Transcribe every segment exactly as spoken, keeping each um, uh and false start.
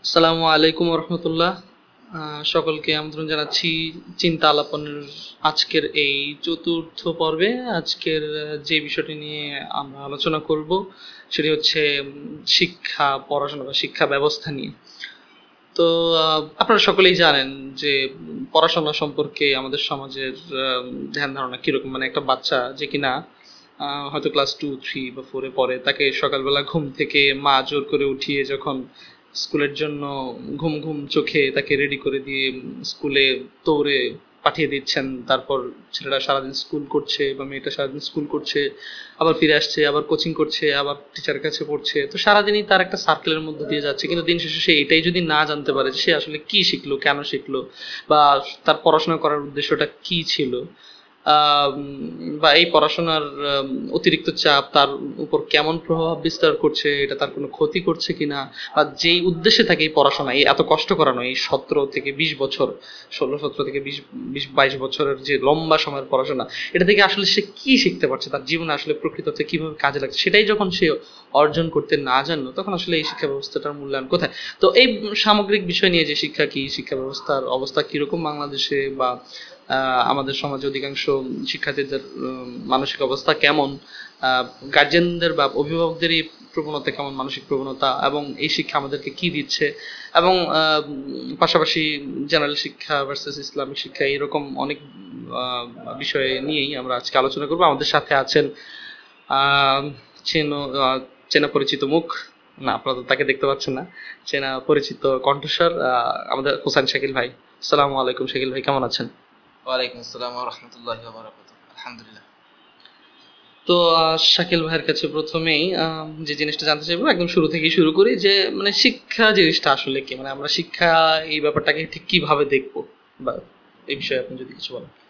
আসসালামু আলাইকুম রহমতুল্লাহ। সকলকে আমন্ত্রণ জানাচ্ছি চিন্তা আলাপনের আজকের এই চতুর্থ পর্বে। আজকের আহ, যে বিষয়টি নিয়ে আমরা আলোচনা করব সেটি হচ্ছে উম, শিক্ষা, পড়াশোনা বা শিক্ষা ব্যবস্থা নিয়ে। তো আহ, আপনারা সকলেই জানেন যে উম, পড়াশোনা সম্পর্কে আমাদের সমাজের আহ, ধ্যান ধারণা কিরকম। মানে একটা বাচ্চা যে কিনা আহ, হয়তো ক্লাস টু থ্রি বা ফোরে পড়ে, তাকে সকালবেলা ঘুম থেকে মা জোর করে উঠিয়ে যখন স্কুলের জন্য ঘুম ঘুম চোখে তাকে রেডি করে দিয়ে উম, স্কুলে দৌড়ে পাঠিয়ে দিচ্ছেন। তারপর ছেলেটা সারাদিন স্কুল করছে বা মেয়েটা সারাদিন স্কুল করছে, আবার ফিরে আসছে, আবার কোচিং করছে, আবার টিচারের কাছে পড়ছে। তো সারাদিনই তার একটা সার্কেলের মধ্যে দিয়ে যাচ্ছে, কিন্তু দিন শেষে সে এটাই যদি না জানতে পারে যে সে আসলে কি শিখলো, কেন শিখলো, বা তার পড়াশোনা করার উদ্দেশ্যটা কি ছিল, আম, বা এই পড়াশোনার আম, অতিরিক্ত চাপ তার উপর কেমন প্রভাব বিস্তার করছে, এটা তার কোনো ক্ষতি করছে কিনা, বা যেই উদ্দেশ্যে থাকে এই পড়াশোনা, এই এত কষ্ট করানো, এই সতেরো থেকে বিশ বছর, ষোলো সতেরো থেকে বিশ বিশ বাইশ বছরের যে লম্বা সময়ের পড়াশোনা, এটা থেকে আসলে সে কি শিখতে পারছে, তার জীবনে আসলে প্রকৃততে কিভাবে কাজে লাগছে, সেটাই যখন সে অর্জন করতে না জানলো, তখন আসলে এই শিক্ষা ব্যবস্থাটার মূল্যায়ন কোথায়? তো এই সামগ্রিক বিষয় নিয়ে যে শিক্ষা কি, শিক্ষা ব্যবস্থার অবস্থা কিরকম বাংলাদেশে, বা আহ, আমাদের সমাজে অধিকাংশ শিক্ষার্থীদের উম, মানসিক অবস্থা কেমন, গার্জেনদের বা অভিভাবকদেরই প্রবণতা কেমন, মানসিক প্রবণতা, এবং এই শিক্ষা আমাদেরকে কি দিচ্ছে, এবং আহ, উম, পাশাপাশি জেনারেল শিক্ষা ভার্সেস ইসলামিক শিক্ষা, এরকম অনেক আহ, বিষয় নিয়েই আমরা আজকে আলোচনা করবো। আমাদের সাথে আছেন আহ, চেনো আহ, চেনা পরিচিত মুখ, না আপনারা তো তাকে দেখতে পাচ্ছেন না, চেনা পরিচিত কণ্ঠস্বর, আহ, আমাদের হোসেন শাকিল ভাই। আসসালামু আলাইকুম শাকিল ভাই, কেমন আছেন? ওয়ালাইকুম আসসালাম ওয়া রাহমাতুল্লাহি ওয়া বারাকাতুহু। আলহামদুলিল্লাহ। তো আহ, শাকিল ভাইয়ের কাছে প্রথমেই আহ, যে জিনিসটা জানতে চাইবো, একদম শুরু থেকেই শুরু করি, যে মানে শিক্ষা জিনিসটা আসলে কি, মানে আমরা শিক্ষা এই ব্যাপারটাকে ঠিক কিভাবে দেখবো, বা এই বিষয়ে আপনি যদি কিছু বলেন।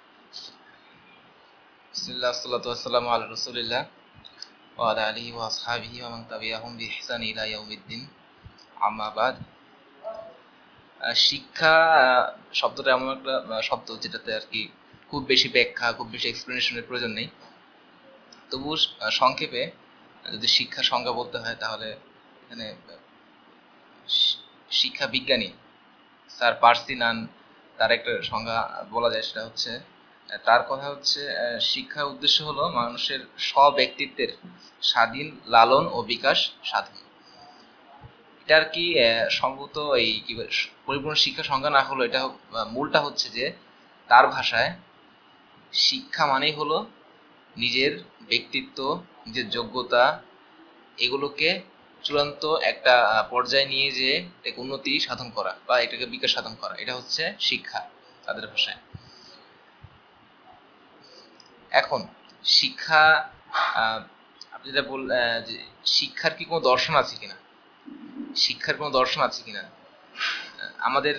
বিসমিল্লাহ আসসালাতু ওয়াসসালামু আলা রাসূলিল্লাহ ওয়া আলা আলিহি ওয়া আসহাবিহি ওয়া মান তাবিআহুম বিইহসান ইলা ইয়াউমিদ্দিন। আম্মা বাদ। আহ, শিক্ষা আহ, শব্দটা এমন একটা আহ, শব্দ যেটাতে আর কি খুব বেশি ব্যাখ্যা, খুব বেশি এক্সপ্লেনেশনের প্রয়োজন নেই। তবুও আহ, সংক্ষেপে আহ, যদি শিক্ষার সংজ্ঞা বলতে হয় তাহলে এখানে আহ, শি- শিক্ষা বিজ্ঞানী স্যার পার্সি নান, তার একটা সংজ্ঞা বলা যায়, সেটা হচ্ছে আহ, তার কথা হচ্ছে আহ, শিক্ষার উদ্দেশ্য হলো মানুষের স্ব-ব্যক্তিত্বের স্বাধীন লালন ও বিকাশ সাধন। এটা আর কি আহ, সম্ভবত এই কি বলে, পরিপূর্ণ শিক্ষা সংজ্ঞা না হলো, এটা হোক- আহ, মূলটা হচ্ছে যে তার ভাষায় শিক্ষা মানেই হলো নিজের ব্যক্তিত্ব, নিজের যোগ্যতা, এগুলোকে চূড়ান্ত একটা আহ, পর্যায়ে নিয়ে যেয়ে এটাকে উন্নতি সাধন করা বা এটাকে বিকাশ সাধন করা, এটা হচ্ছে শিক্ষা তাদের ভাষায়। এখন শিক্ষা, আহ, আপনি যেটা বল আহ, যে শিক্ষার কি কোনো দর্শন আছে কিনা, শিক্ষার কোনো দর্শন আছে কিনা আহ, আমাদের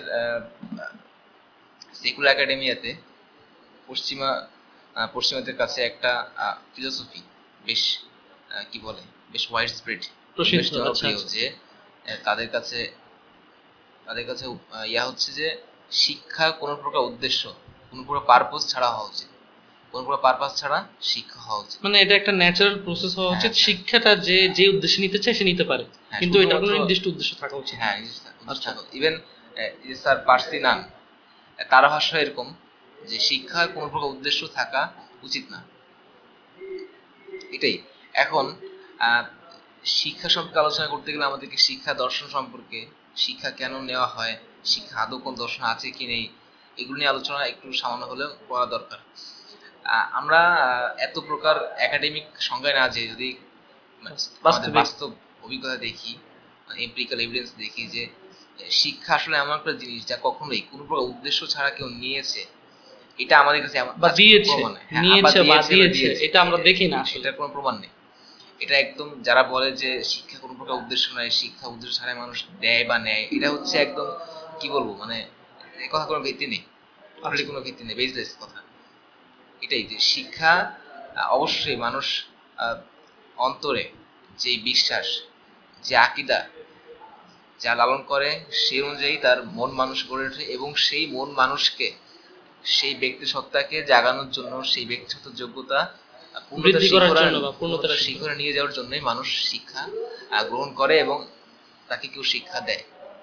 সেকুলার একাডেমিয়াতে পশ্চিমা আহ, পশ্চিমাদের কাছে একটা ফিলোসফি বেশ আহ, কি বলে, বেশ ওয়াইড স্প্রেড, বেশ প্রসিদ্ধ, আচ্ছা জনপ্রিয়, আচ্ছা। যে আহ, তাদের কাছে তাদের কাছে আহ, ইয়া হচ্ছে যে শিক্ষা কোনো প্রকার উদ্দেশ্য, কোনো প্রকার পারপোজ ছাড়া হওয়া উচিত, কোনো প্রকার পারপাস ছাড়া শিক্ষা হওয়া উচিত। মানে এটা একটা ন্যাচারাল প্রসেস হওয়া হ্যাঁ উচিত, হ্যাঁ শিক্ষাটা যে যে উদ্দেশ্যে নিতে চায় সে নিতে পারে, হ্যাঁ, কিন্তু এটার শুধুমাত্র, কোনো নির্দিষ্ট উদ্দেশ্য থাকা উচিত না। হ্যাঁ নিজস্ব উদ্দেশ্য আচ্ছা। থাকা। ইভেন স্যার পার্সি নান, তার ভাষা এরকম যে শিক্ষার কোনো প্রকার উদ্দেশ্য থাকা উচিত না, এটাই। এখন আহ, শিক্ষা সম্পর্কে আলোচনা করতে গেলে আমাদেরকে শিক্ষা দর্শন সম্পর্কে, শিক্ষা কেন নেওয়া হয়, শিক্ষা আদৌ কোন দর্শন আছে কি নেই, এগুলো নিয়ে আলোচনা একটু সামান্য হলেও করা দরকার। আহ, আমরা আহ, এত প্রকার একাডেমিক সংজ্ঞায় না, যে যদি মানে আমাদের বাস্তবিক। বাস্তব অভিজ্ঞতা দেখি, এমপিরিক্যাল এভিডেন্স দেখি, যে শিক্ষা আসলে এমন একটা জিনিস যা কখনোই কোনো প্রকার উদ্দেশ্য ছাড়া কেউ নিয়েছে, এটা আমাদের কাছে এমন- বা আজ কোনো দিয়েছে, প্রমাণ নেই। হ্যাঁ, আবার নিয়েছে বা দিয়েছে বা দিয়েছে, দিয়েছে, এটা আমরা এটা দেখি না আসলে। এটার কোনো প্রমাণ নেই। এটা একদম, যারা বলে যে শিক্ষা কোনো প্রকার উদ্দেশ্য নয়, শিক্ষা উদ্দেশ্য ছাড়াই মানুষ দেয় বা নেয়, এটা হচ্ছে একদম কি বলবো, মানে এ কথা কোনো ভিত্তি নেই, টোটালি আচ্ছা। কোনো ভিত্তি নেই, বেসলেস কথা। এটাই যে শিক্ষা আহ, অবশ্যই মানুষ আহ, অন্তরে যে বিশ্বাস, যে আকিদা যা লালন করে, সেই অনুযায়ী তার মন মানুষ গড়ে ওঠে, এবং সেই মন মানুষকে, সেই ব্যক্তি সত্তাকে জাগানোর জন্য, সেই ব্যক্তি সত্তার যোগ্যতা আহ, পূর্ণতার বৃদ্ধি করার শিখরে জন্য বা পূর্ণতার পূর্ণতার শিখর। শিখরে নিয়ে যাওয়ার জন্যই মানুষ শিক্ষা আহ, গ্রহণ করে এবং তাকে কেউ শিক্ষা দেয়।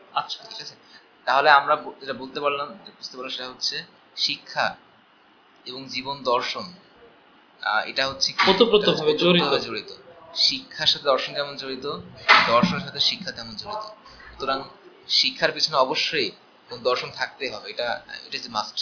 আচ্ছা ঠিক আছে। তাহলে আমরা ব- যেটা বলতে পারলাম, যে বুঝতে পারলাম সেটা হচ্ছে শিক্ষা এবং জীবন দর্শন, আহ, এটা হচ্ছে কি, এটা হচ্ছে ওতপ্রোতভাবে জড়িত। ওতপ্রোতভাবে জড়িত। শিক্ষার সাথে দর্শন যেমন জড়িত, দর্শনের সাথে শিক্ষা তেমন জড়িত। সুতরাং শিক্ষার পিছনে অবশ্যই কোন দর্শন থাকতেই হবে, এটা ইট ইজ মাস্ট।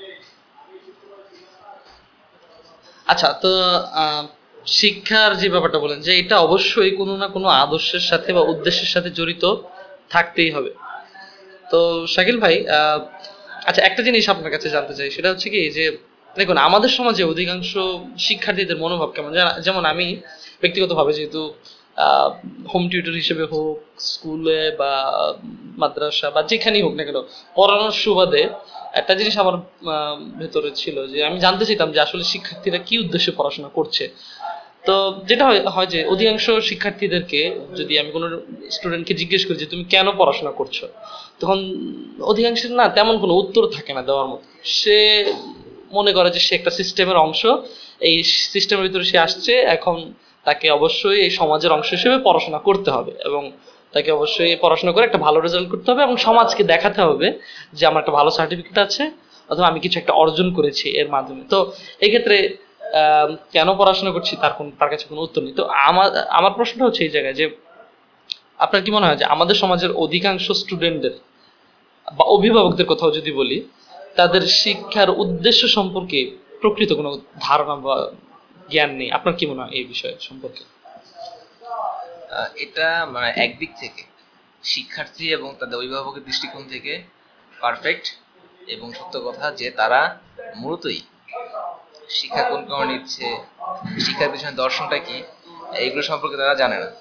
আচ্ছা, তো আহ, শিক্ষার যে ব্যাপারটা বলেন যে এটা অবশ্যই কোনো না কোনো আদর্শের সাথে বা উদ্দেশ্যের সাথে জড়িত থাকতেই হবে। তো শাকিল ভাই, আহ, আচ্ছা একটা জিনিস আপনার কাছে জানতে চাই, সেটা হচ্ছে কি যে দেখুন আমাদের সমাজে অধিকাংশ শিক্ষার্থীদের মনোভাব কেমন, যেমন- যেমন আমি ব্যক্তিগতভাবে যেহেতু হোম টিউটর হিসেবে হোক, স্কুলে বা মাদ্রাসা বা যেখানেই হোক না কেন পড়ানোর সুবাদে একটা জিনিস আমার আহ, ভেতরে ছিল যে আমি জানতে চাইতাম যে আসলে শিক্ষার্থীরা কি উদ্দেশ্যে পড়াশোনা করছে। তো যেটা হয় হয় যে অধিকাংশ শিক্ষার্থীদেরকে যদি আমি কোনো স্টুডেন্টকে জিজ্ঞেস করি যে তুমি কেন পড়াশোনা করছো, তখন অধিকাংশের না তেমন কোনো উত্তর থাকে না দেওয়ার মতো। সে মনে করে যে সে একটা সিস্টেমের অংশ, এই সিস্টেমের ভিতরে সে আসছে, এখন তাকে অবশ্যই এই সমাজের অংশ হিসেবে পড়াশোনা করতে হবে এবং তাকে অবশ্যই পড়াশোনা করে একটা ভালো রেজাল্ট করতে হবে এবং সমাজকে দেখাতে হবে যে আমার একটা ভালো সার্টিফিকেট আছে অথবা আমি কিছু একটা অর্জন করেছি এর মাধ্যমে। তো এক্ষেত্রে আহ, কেন পড়াশোনা করছি তার কোন তার কাছে কোনো উত্তর নেই। তো আমার আমার প্রশ্নটা হচ্ছে এই জায়গায় যে আপনার কি মনে হয় যে আমাদের সমাজের অধিকাংশ স্টুডেন্টদের বা অভিভাবকদের কথাও যদি বলি, তাদের শিক্ষার উদ্দেশ্য সম্পর্কে প্রকৃত কোনো ধারণা বা জ্ঞান নেই? আপনার কি মনে হয় এই বিষয়ে সম্পর্কে? আহ, এটা মানে একদিক থেকে শিক্ষার্থী এবং তাদের অভিভাবকের দৃষ্টিকোণ থেকে পারফেক্ট এবং সত্য কথা যে তারা মূলতই শিক্ষা কোন কারণে নিচ্ছে, শিক্ষার পিছনে দর্শনটা কি, এইগুলো সম্পর্কে তারা জানে না।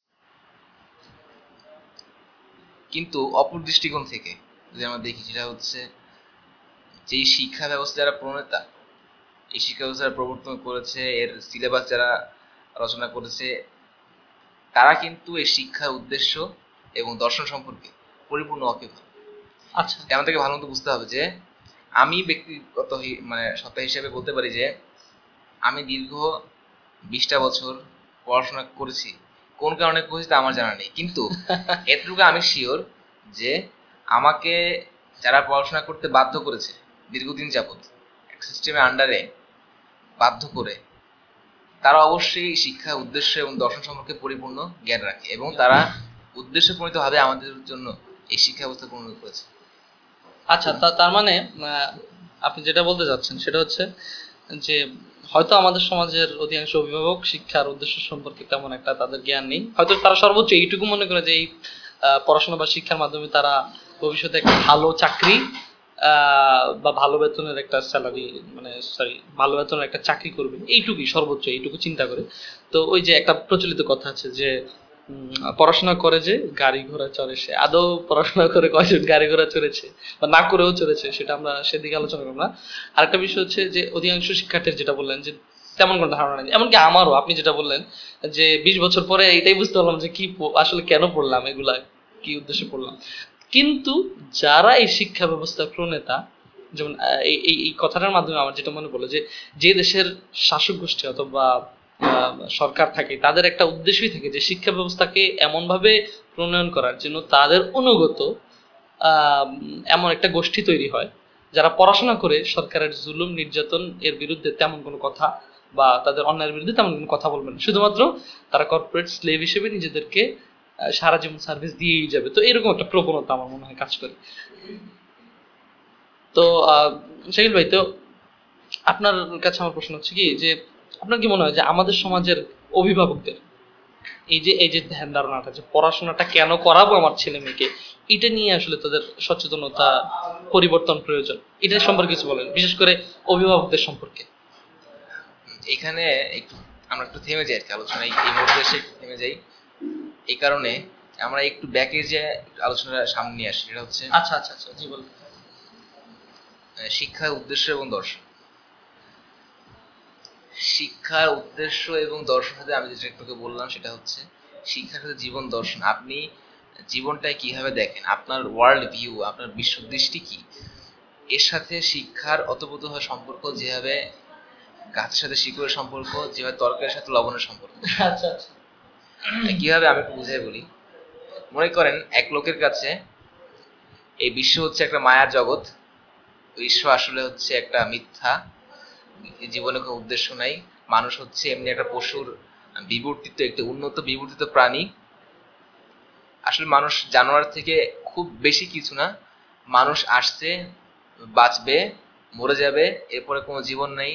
কিন্তু অপর দৃষ্টিকোণ থেকে যদি আমরা দেখি, সেটা হচ্ছে যেই শিক্ষা ব্যবস্থা যারা প্রণেতা, এই শিক্ষা ব্যবস্থা যারা প্রবর্তন করেছে, এর সিলেবাস যারা রচনা করেছে, তারা কিন্তু এই শিক্ষার উদ্দেশ্য এবং দর্শন সম্পর্কে পরিপূর্ণ অকেফা। আচ্ছা। এটা আমাদেরকে ভালো মতো বুঝতে হবে যে আমি ব্যক্তিগত হি- মানে সত্তা হিসেবে বলতে পারি যে আমি দীর্ঘ বিশটা বছর পড়াশোনা করেছি। কোন কারণে করেছি তা আমার জানা নেই, কিন্তু এতটুকু আমি শিওর যে আমাকে যারা পড়াশোনা করতে বাধ্য করেছে দীর্ঘদিন যাবৎ সিস্টেমের আন্ডারে বাধ্য করে, তারা অবশ্যই শিক্ষা উদ্দেশ্য এবং দর্শন সম্পর্কে পরিপূর্ণ জ্ঞান রাখে এবং তারা উদ্দেশ্য প্রণীত ভাবে আমাদের জন্য এই শিক্ষা ব্যবস্থা প্রণয়ন করেছে। আচ্ছা, তা তার মানে আহ, আপনি যেটা বলতে চাচ্ছেন সেটা হচ্ছে যে হয়তো আমাদের সমাজের অধিকাংশ অভিভাবক শিক্ষার উদ্দেশ্য সম্পর্কে তেমন একটা তাদের জ্ঞান নেই, হয়তো তারা সর্বোচ্চ এইটুকু মনে করে যে এই আহ, পড়াশোনা বা শিক্ষার মাধ্যমে তারা ভবিষ্যতে একটা ভালো চাকরি আহ, বা ভালো বেতনের একটা স্যালারি, মানে সরি ভালো বেতনের একটা চাকরি করবে, এইটুকুই সর্বোচ্চ এইটুকু চিন্তা করে। তো ওই যে একটা প্রচলিত কথা আছে যে উম, পড়াশোনা করে যে গাড়ি ঘোড়া চড়ে, সে আদৌ পড়াশোনা করে কয়জন গাড়ি ঘোড়া চড়েছে বা না করেও চড়েছে সেটা আমরা সেদিকে আলোচনা করবো না। আরেকটা বিষয় হচ্ছে যে অধিকাংশ শিক্ষার্থীর যেটা বললেন যে তেমন কোনো ধারণা নেই, এমনকি আমারও আপনি যেটা বললেন যে বিশ বছর পরে এটাই বুঝতে পারলাম যে কি প- আসলে কেন পড়লাম এগুলা, কি উদ্দেশ্যে পড়লাম। কিন্তু যারা এই শিক্ষা ব্যবস্থার প্রণেতা, যেমন আহ, এই এই এই কথাটার মাধ্যমে আমার যেটা মনে পড়লো যে যে দেশের শাসক গোষ্ঠী অথবা আহ, সরকার থাকে, তাদের একটা উদ্দেশ্যই থাকে যে শিক্ষা ব্যবস্থাকে এমনভাবে প্রণয়ন করার জন্য তাদের অনুগত আহ, এমন একটা গোষ্ঠী তৈরি হয় যারা পড়াশোনা করে সরকারের জুলুম নির্যাতন এর বিরুদ্ধে তেমন কোনো কথা বা তাদের অন্যায়ের বিরুদ্ধে তেমন কোনো কথা বলবে না, শুধুমাত্র তারা কর্পোরেট স্লেভ হিসেবে নিজেদেরকে আহ, সারা জীবন সার্ভিস দিয়েই যাবে। তো এরকম একটা প্রবণতা আমার মনে হয় কাজ করে। তো আহ, শাকিল ভাই, তো আপনার কাছে আমার প্রশ্ন হচ্ছে কি যে আপনার কি মনে হয় যে আমাদের সমাজের অভিভাবকদের এই যে এই যে ধ্যান ধারণাটা যে পড়াশোনাটা কেন করাবো আমার ছেলে মেয়েকে, এটা নিয়ে আসলে তাদের সচেতনতা পরিবর্তন প্রয়োজন, এটা সম্পর্কে কিছু বলেন, বিশেষ করে অভিভাবকদের সম্পর্কে। এখানে একটু আমরা একটু থেমে যাই আর কি, আলোচনায় এই মুহূর্তে এসে একটু থেমে যাই। এই কারণে আমরা একটু ব্যাকে যে আলোচনাটা সামনে নিয়ে আসি, সেটা হচ্ছে আচ্ছা আচ্ছা আচ্ছা, জি বলুন। আহ, শিক্ষার উদ্দেশ্য এবং দর্শন। শিক্ষার উদ্দেশ্য এবং দর্শন সাথে আমি যেটা একটু বললাম সেটা হচ্ছে শিক্ষার সাথে জীবন দর্শন। আপনি জীবনটাকে কিভাবে দেখেন, আপনার ওয়ার্ল্ড ভিউ, আপনার বিশ্বদৃষ্টি কি, এর সাথে শিক্ষার অতপ্রতভাবে সম্পর্ক। যেভাবে গাছের সাথে শিকড়ের সম্পর্ক, যেভাবে তরকারির সাথে লবণের সম্পর্ক। আচ্ছা আচ্ছা। কিভাবে আমি একটু বুঝাই বলি। মনে করেন এক লোকের কাছে এই বিশ্ব হচ্ছে একটা মায়ার জগৎ, বিশ্ব আসলে হচ্ছে একটা মিথ্যা, জীবনে কোনো উদ্দেশ্য নাই। মানুষ হচ্ছে এমনি একটা পশুর বিবর্তিত, একটি উন্নত বিবর্তিত প্রাণী। আসলে মানুষ জানোয়ার থেকে খুব বেশি কিছু না। মানুষ আসছে, বাঁচবে, মরে যাবে, এরপরে কোনো জীবন নেই।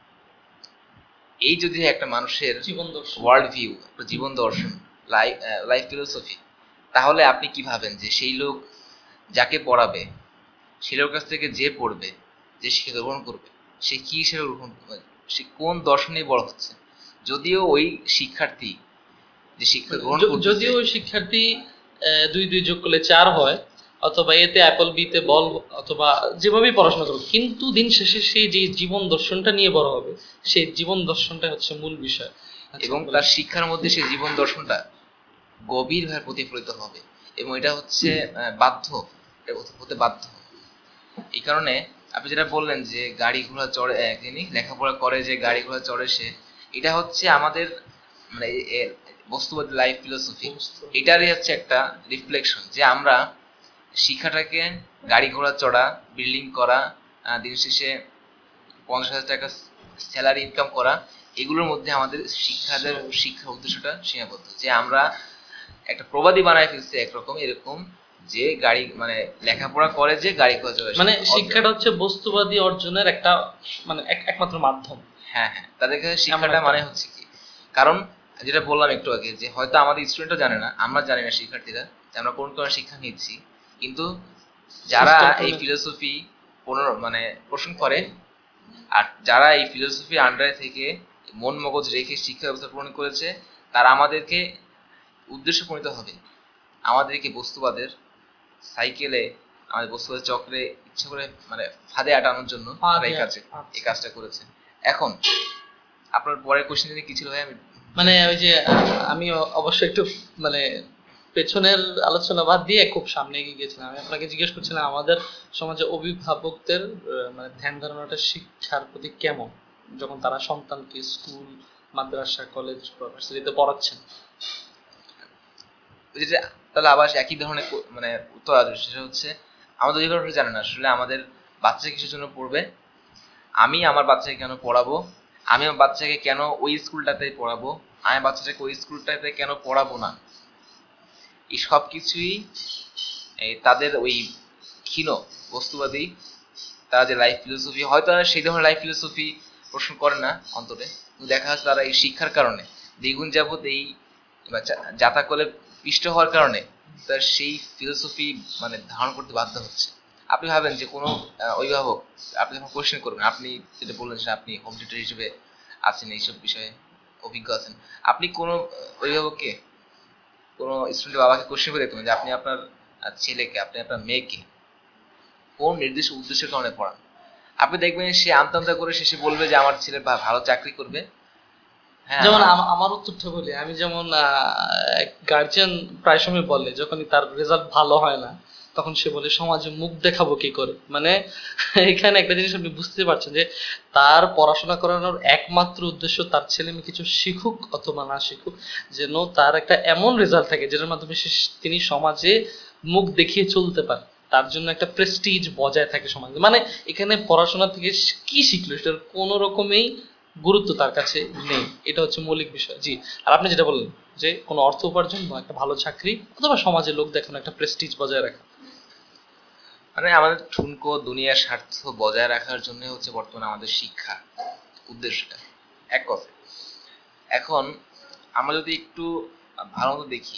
এই যদি একটা মানুষের জীবন দর্শন, ওয়ার্ল্ড ভিউ, জীবন দর্শন, লাইফ লাইফ ফিলোসফি, তাহলে আপনি কি ভাবেন যে সেই লোক যাকে পড়াবে, সেই লোকের কাছ থেকে যে পড়বে, যে শিক্ষা গ্রহণ করবে, সে কি হিসেবে গ্রহণ করবে, সে কোন দর্শনে বড় হচ্ছে? যদিও ওই শিক্ষার্থী যে শিক্ষা গ্রহণ য- করতেছে, যদিও ওই শিক্ষার্থী আহ, দুই দুই যোগ করলে চার হয়, অথবা এতে অ্যাপল বিতে বল, অথবা যেভাবেই পড়াশোনা করুক, কিন্তু দিন শেষে সেই যে জীবন দর্শনটা নিয়ে বড় হবে, সেই জীবন দর্শনটা হচ্ছে মূল বিষয়। আচ্ছা, এবং বলেন। তার শিক্ষার মধ্যে সেই জীবন দর্শনটা গভীরভাবে প্রতিফলিত হবে, এবং এটা হচ্ছে আহ, বাধ্য, এটা হতে হতে বাধ্য। এই কারণে আপনি যেটা বললেন যে গাড়ি ঘোড়া চড়ে, আহ, যিনি লেখাপড়া করে যে গাড়ি ঘোড়া চড়ে সে, এটা হচ্ছে আমাদের মানে এ- এ- বস্তুবাদী লাইফ ফিলোসফি। বুঝতে এটারই হচ্ছে একটা রিফ্লেকশন যে আমরা শিক্ষাটাকে, গাড়ি ঘোড়া চড়া, বিল্ডিং করা, আহ, দিন শেষে পঞ্চাশ হাজার টাকা স্যালারি ইনকাম করা, এগুলোর মধ্যে আমাদের শিক্ষাদের শিক্ষার উদ্দেশ্যটা সীমাবদ্ধ। যে আমরা একটা প্রবাদী বানায় ফেলছি একরকম, এরকম যে গাড়ি মানে লেখাপড়া করে যে গাড়ি ঘোড়া চড়ে সে। মানে অথ- শিক্ষাটা হচ্ছে বস্তুবাদী অর্জনের একটা মানে এক- একমাত্র মাধ্যম। হ্যাঁ হ্যাঁ, তাদের কাছে এমন শিক্ষাটা একটা মানে হচ্ছে কি, কারণ যেটা বললাম একটু আগে যে হয়তো আমাদের স্টুডেন্টও জানে না, আমরা জানি না শিক্ষার্থীরা যে আমরা কোন কোন শিক্ষা নিচ্ছি, কিন্তু যারা সিস্টেমটা এই ফিলোসফি পুনর মানে পোষণ করে, আর যারা এই ফিলোসফির আন্ডারে থেকে মন মগজ রেখে শিক্ষা ব্যবস্থা প্রণয়ন করেছে, তারা আমাদেরকে উদ্দেশ্য প্রণীত হবে, আমাদেরকে বস্তুবাদের সাইকেলে, আমাদের বস্তুবাদের চক্রে ইচ্ছা করে মানে ফাঁদে আটানোর জন্য তারা এই কাজে এই কাজটা করেছে। এখন আপনার পরের কোশ্চেন কি ছিল ভাই? আমি মানে ওই যে আহ, আমি অ- অবশ্যই একটু মানে পেছনের আলোচনা বাদ দিয়ে খুব সামনে এগিয়ে গেছিলাম। আমি আপনাকে জিজ্ঞেস করছিলাম আমাদের সমাজে অভিভাবকদের আহ, মানে ধ্যান ধারণাটা শিক্ষার প্রতি কেমন, যখন তারা সন্তানকে স্কুল, মাদ্রাসা, কলেজ, ভার্সিটিতে পড়াচ্ছেন। যেটা, তাহলে আবার একই ধরনের কো- মানে উত্তর আসবে, সেটা হচ্ছে আমাদের অভিভাবকরা জানে না আসলে আমাদের বাচ্চা কিসের জন্য পড়বে, আমি আমার বাচ্চাকে কেন পড়াবো, আমি আমার বাচ্চাকে কেন ওই স্কুলটাতে পড়াবো, আমি বাচ্চাটাকে ওই স্কুলটাতে কেন পড়াবো না। এই সব কিছুই এই তাদের ওই ক্ষীণ বস্তুবাদী, তারা যে লাইফ ফিলোসফি, হয়তো তারা সেই ধরনের লাইফ ফিলোসফি পোষণ করে না অন্তরে, কিন্তু দেখা যাচ্ছে তারা এই শিক্ষার কারণে দ্বিগুণ যাবৎ এই বা যা- যাতাকলে পিষ্ট হওয়ার কারণে তার সেই ফিলোসফি মানে ধারণ করতে বাধ্য হচ্ছে। আপনি ভাবেন যে কোনো আহ, অভিভাবক, আপনি যখন কোশ্চেন করবেন, আপনি যেটা বললেন যে আপনি হোম টিউটর হিসেবে আছেন, এইসব বিষয়ে অভিজ্ঞ আছেন, আপনি কোনো আহ, অভিভাবককে, কোনো স্টুডেন্টের বাবাকে কোশ্চেন করে দেখবেন যে আপনি আপনার আহ, ছেলেকে, আপনি আপনার মেয়েকে কোন নির্দিষ্ট উদ্দেশ্যের কারণে পড়ান, আপনি দেখবেন সে আমতা আমতা করে শেষে বলবে যে আমার ছেলে ভা- ভালো চাকরি করবে। হ্যাঁ, যেমন আমার আম- আমার উত্তরটা বলি, আমি যেমন গার্জিয়ান প্রায় সময় বলে যখনই তার রেজাল্ট ভালো হয় না, তখন সে বলে সমাজে মুখ দেখাবো কি করে। মানে এখানে একটা জিনিস আপনি বুঝতে পারছেন যে তার পড়াশোনা করানোর একমাত্র উদ্দেশ্য তার ছেলে মেয়ে কিছু শিখুক অথবা না শিখুক, যেন তার একটা এমন রেজাল্ট থাকে যেটার মাধ্যমে সে তিনি সমাজে মুখ দেখিয়ে চলতে পারে, তার জন্য একটা প্রেস্টিজ বজায় থাকে সমাজে। মানে এখানে পড়াশোনা থেকে কি শিখলো সেটার কোনো রকমেই গুরুত্ব তার কাছে নেই। এটা হচ্ছে মৌলিক বিষয়। জি। আর আপনি যেটা বললেন যে কোনো অর্থ উপার্জন বা একটা ভালো চাকরি অথবা সমাজে লোক দেখানো, একটা প্রেস্টিজ বজায় রাখা। মানে আমাদের ঠুনকো দুনিয়ার স্বার্থ বজায় রাখার জন্য হচ্ছে বর্তমানে আমাদের শিক্ষা উদ্দেশ্যটা, এক কথা। এখন আমরা যদি একটু ভালো মতো দেখি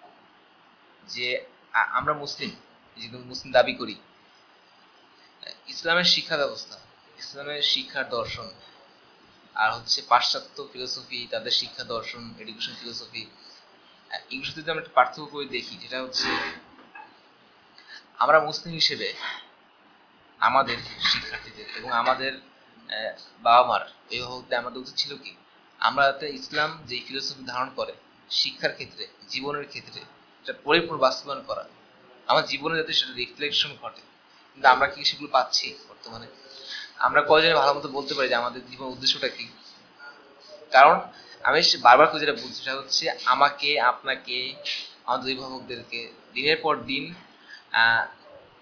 যে আ- আমরা মুসলিম, যেহেতু মুসলিম দাবি করি, ইসলামের শিক্ষা ব্যবস্থা, ইসলামের শিক্ষার দর্শন, আর হচ্ছে পাশ্চাত্য ফিলোসফি, তাদের শিক্ষা দর্শন, এডুকেশন ফিলোসফি, এগুলোর সাথে যদি আমরা একটা পার্থক্য করে দেখি, যেটা হচ্ছে আমরা মুসলিম হিসেবে আমাদের শিক্ষার্থীদের এবং আমাদের আহ, বাবা মার, অভিভাবকদের আমাদের উচিত ছিল কি, আমরা যাতে ইসলাম যে ফিলোসফি ধারণ করে শিক্ষার ক্ষেত্রে, জীবনের ক্ষেত্রে এটা পরিপূর্ণ বাস্তবায়ন করা, আমার জীবনে যাতে সেটা রিফ্লেকশন ঘটে। কিন্তু আমরা কি সেগুলো পাচ্ছি বর্তমানে? আমরা কয়জনে ভালো মতো বলতে পারি যে আমাদের জীবন উদ্দেশ্যটা কি? কারণ আমি সে- বারবার করে যেটা বলছি সেটা হচ্ছে আমাকে, আপনাকে, আমাদের অভিভাবকদেরকে দিনের পর দিন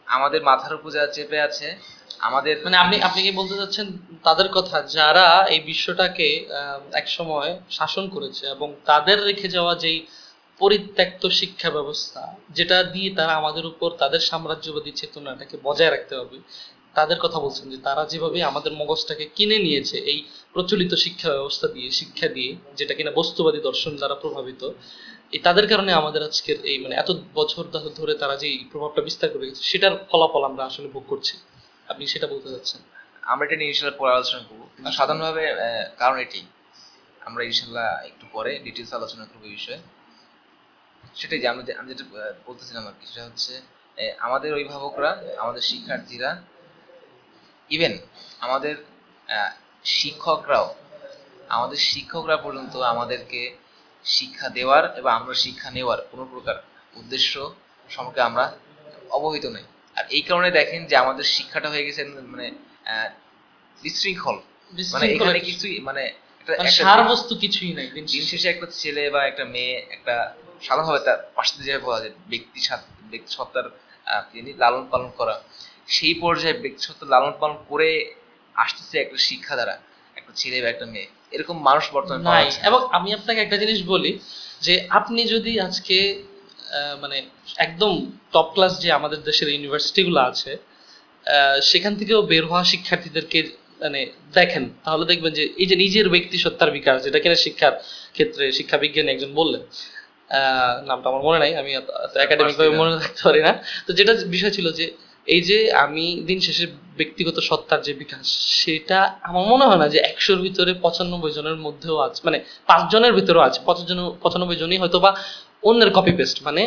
আমাদের মাথার উপর যারা চেপে আছে, আমাদের মানে আপনি আপনি কি বলতে চাচ্ছেন তাদের কথা যারা এই বিশ্বটাকে এক সময় শাসন করেছে এবং তাদের রেখে যাওয়া যেই পরিত্যক্ত শিক্ষা ব্যবস্থা যেটা দিয়ে তারা আমাদের উপর তাদের সাম্রাজ্যবাদী চেতনাটাকে বজায় রাখতে হবে, তাদের কথা বলছেন যে তারা যেভাবে আমাদের মগজটাকে কিনে নিয়েছে এই প্রচলিত শিক্ষা ব্যবস্থা দিয়ে, শিক্ষা দিয়ে, যেটা কিনা বস্তুবাদী দর্শন দ্বারা প্রভাবিত, এই তাদের কারণে আমাদের আজকের এই মানে এত বছর ধরে তারা যে এই প্রভাবটা বিস্তার করে গেছে সেটার ফলাফল আমরা আসলে ভোগ করছি। আপনি সেটা বলতে চাচ্ছেন? আমরা এটা নিয়ে ইনশাল্লাহ পরে আলোচনা করবো, কিন্তু সাধারণভাবে কারণ এটি আমরা ইনশাল্লাহ একটু পরে ডিটেলস আলোচনা করবো এই বিষয়ে। সেটাই যে আমি আমি যেটা বলতেছিলাম আর কি, সেটা হচ্ছে আমাদের অভিভাবকরা, আমাদের শিক্ষার্থীরা, ইভেন আমাদের শিক্ষকরাও, আমাদের শিক্ষকরা পর্যন্ত আমাদেরকে শিক্ষা দেওয়ার এবং আমরা শিক্ষা নেওয়ার কোনো প্রকার উদ্দেশ্য সম্পর্কে আমরা অবহিত নই। আর এই কারণে দেখেন যে আমাদের শিক্ষাটা হয়ে গেছে মানে বিশৃঙ্খল, মানে এখানে কিছুই মানে সার বস্তু কিছুই নাই। দিন শেষে একটা ছেলে বা একটা মেয়ে, একটা সাধারণভাবে তার পাশে যেভাবে বলা যায় ব্যক্তি ব্যক্তি সত্তার লালন পালন করা, সেই পর্যায়ে ব্যক্তি সত্তা লালন পালন করে আসতেছে একটা শিক্ষা দ্বারা একটা ছেলে বা একটা মেয়ে, এরকম মানুষ বর্তমানে নাই। এবং আমি আপনাকে একটা জিনিস বলি যে আপনি যদি আজকে মানে একদম টপ ক্লাস যে আমাদের দেশের ইউনিভার্সিটিগুলো আছে সেখান থেকেও বের হওয়া শিক্ষার্থীদেরকে মানে দেখেন, তাহলে দেখবেন যে এই যে নিজের ব্যক্তি সত্তার বিকাশ, যেটা কিনা শিক্ষার ক্ষেত্রে শিক্ষা বিজ্ঞানী একজন বললেন, নামটা আমার মনে নাই, আমি একাডেমিক ভাবে মনে রাখতে পারি না, তো যেটা বিষয় ছিল যে এই যে আমি দিন শেষে ব্যক্তিগত সত্তার যে বিকাশ, সেটা আমার মনে হয় না যে একশোর ভিতরে পঁচানব্বই জনের মধ্যেও আছে, মানে পাঁচ জনের ভিতরেও আছে, পঁচাশ পঁচানব্বই জনই হয়তো বা অন্যের কপি পেস্ট, মানে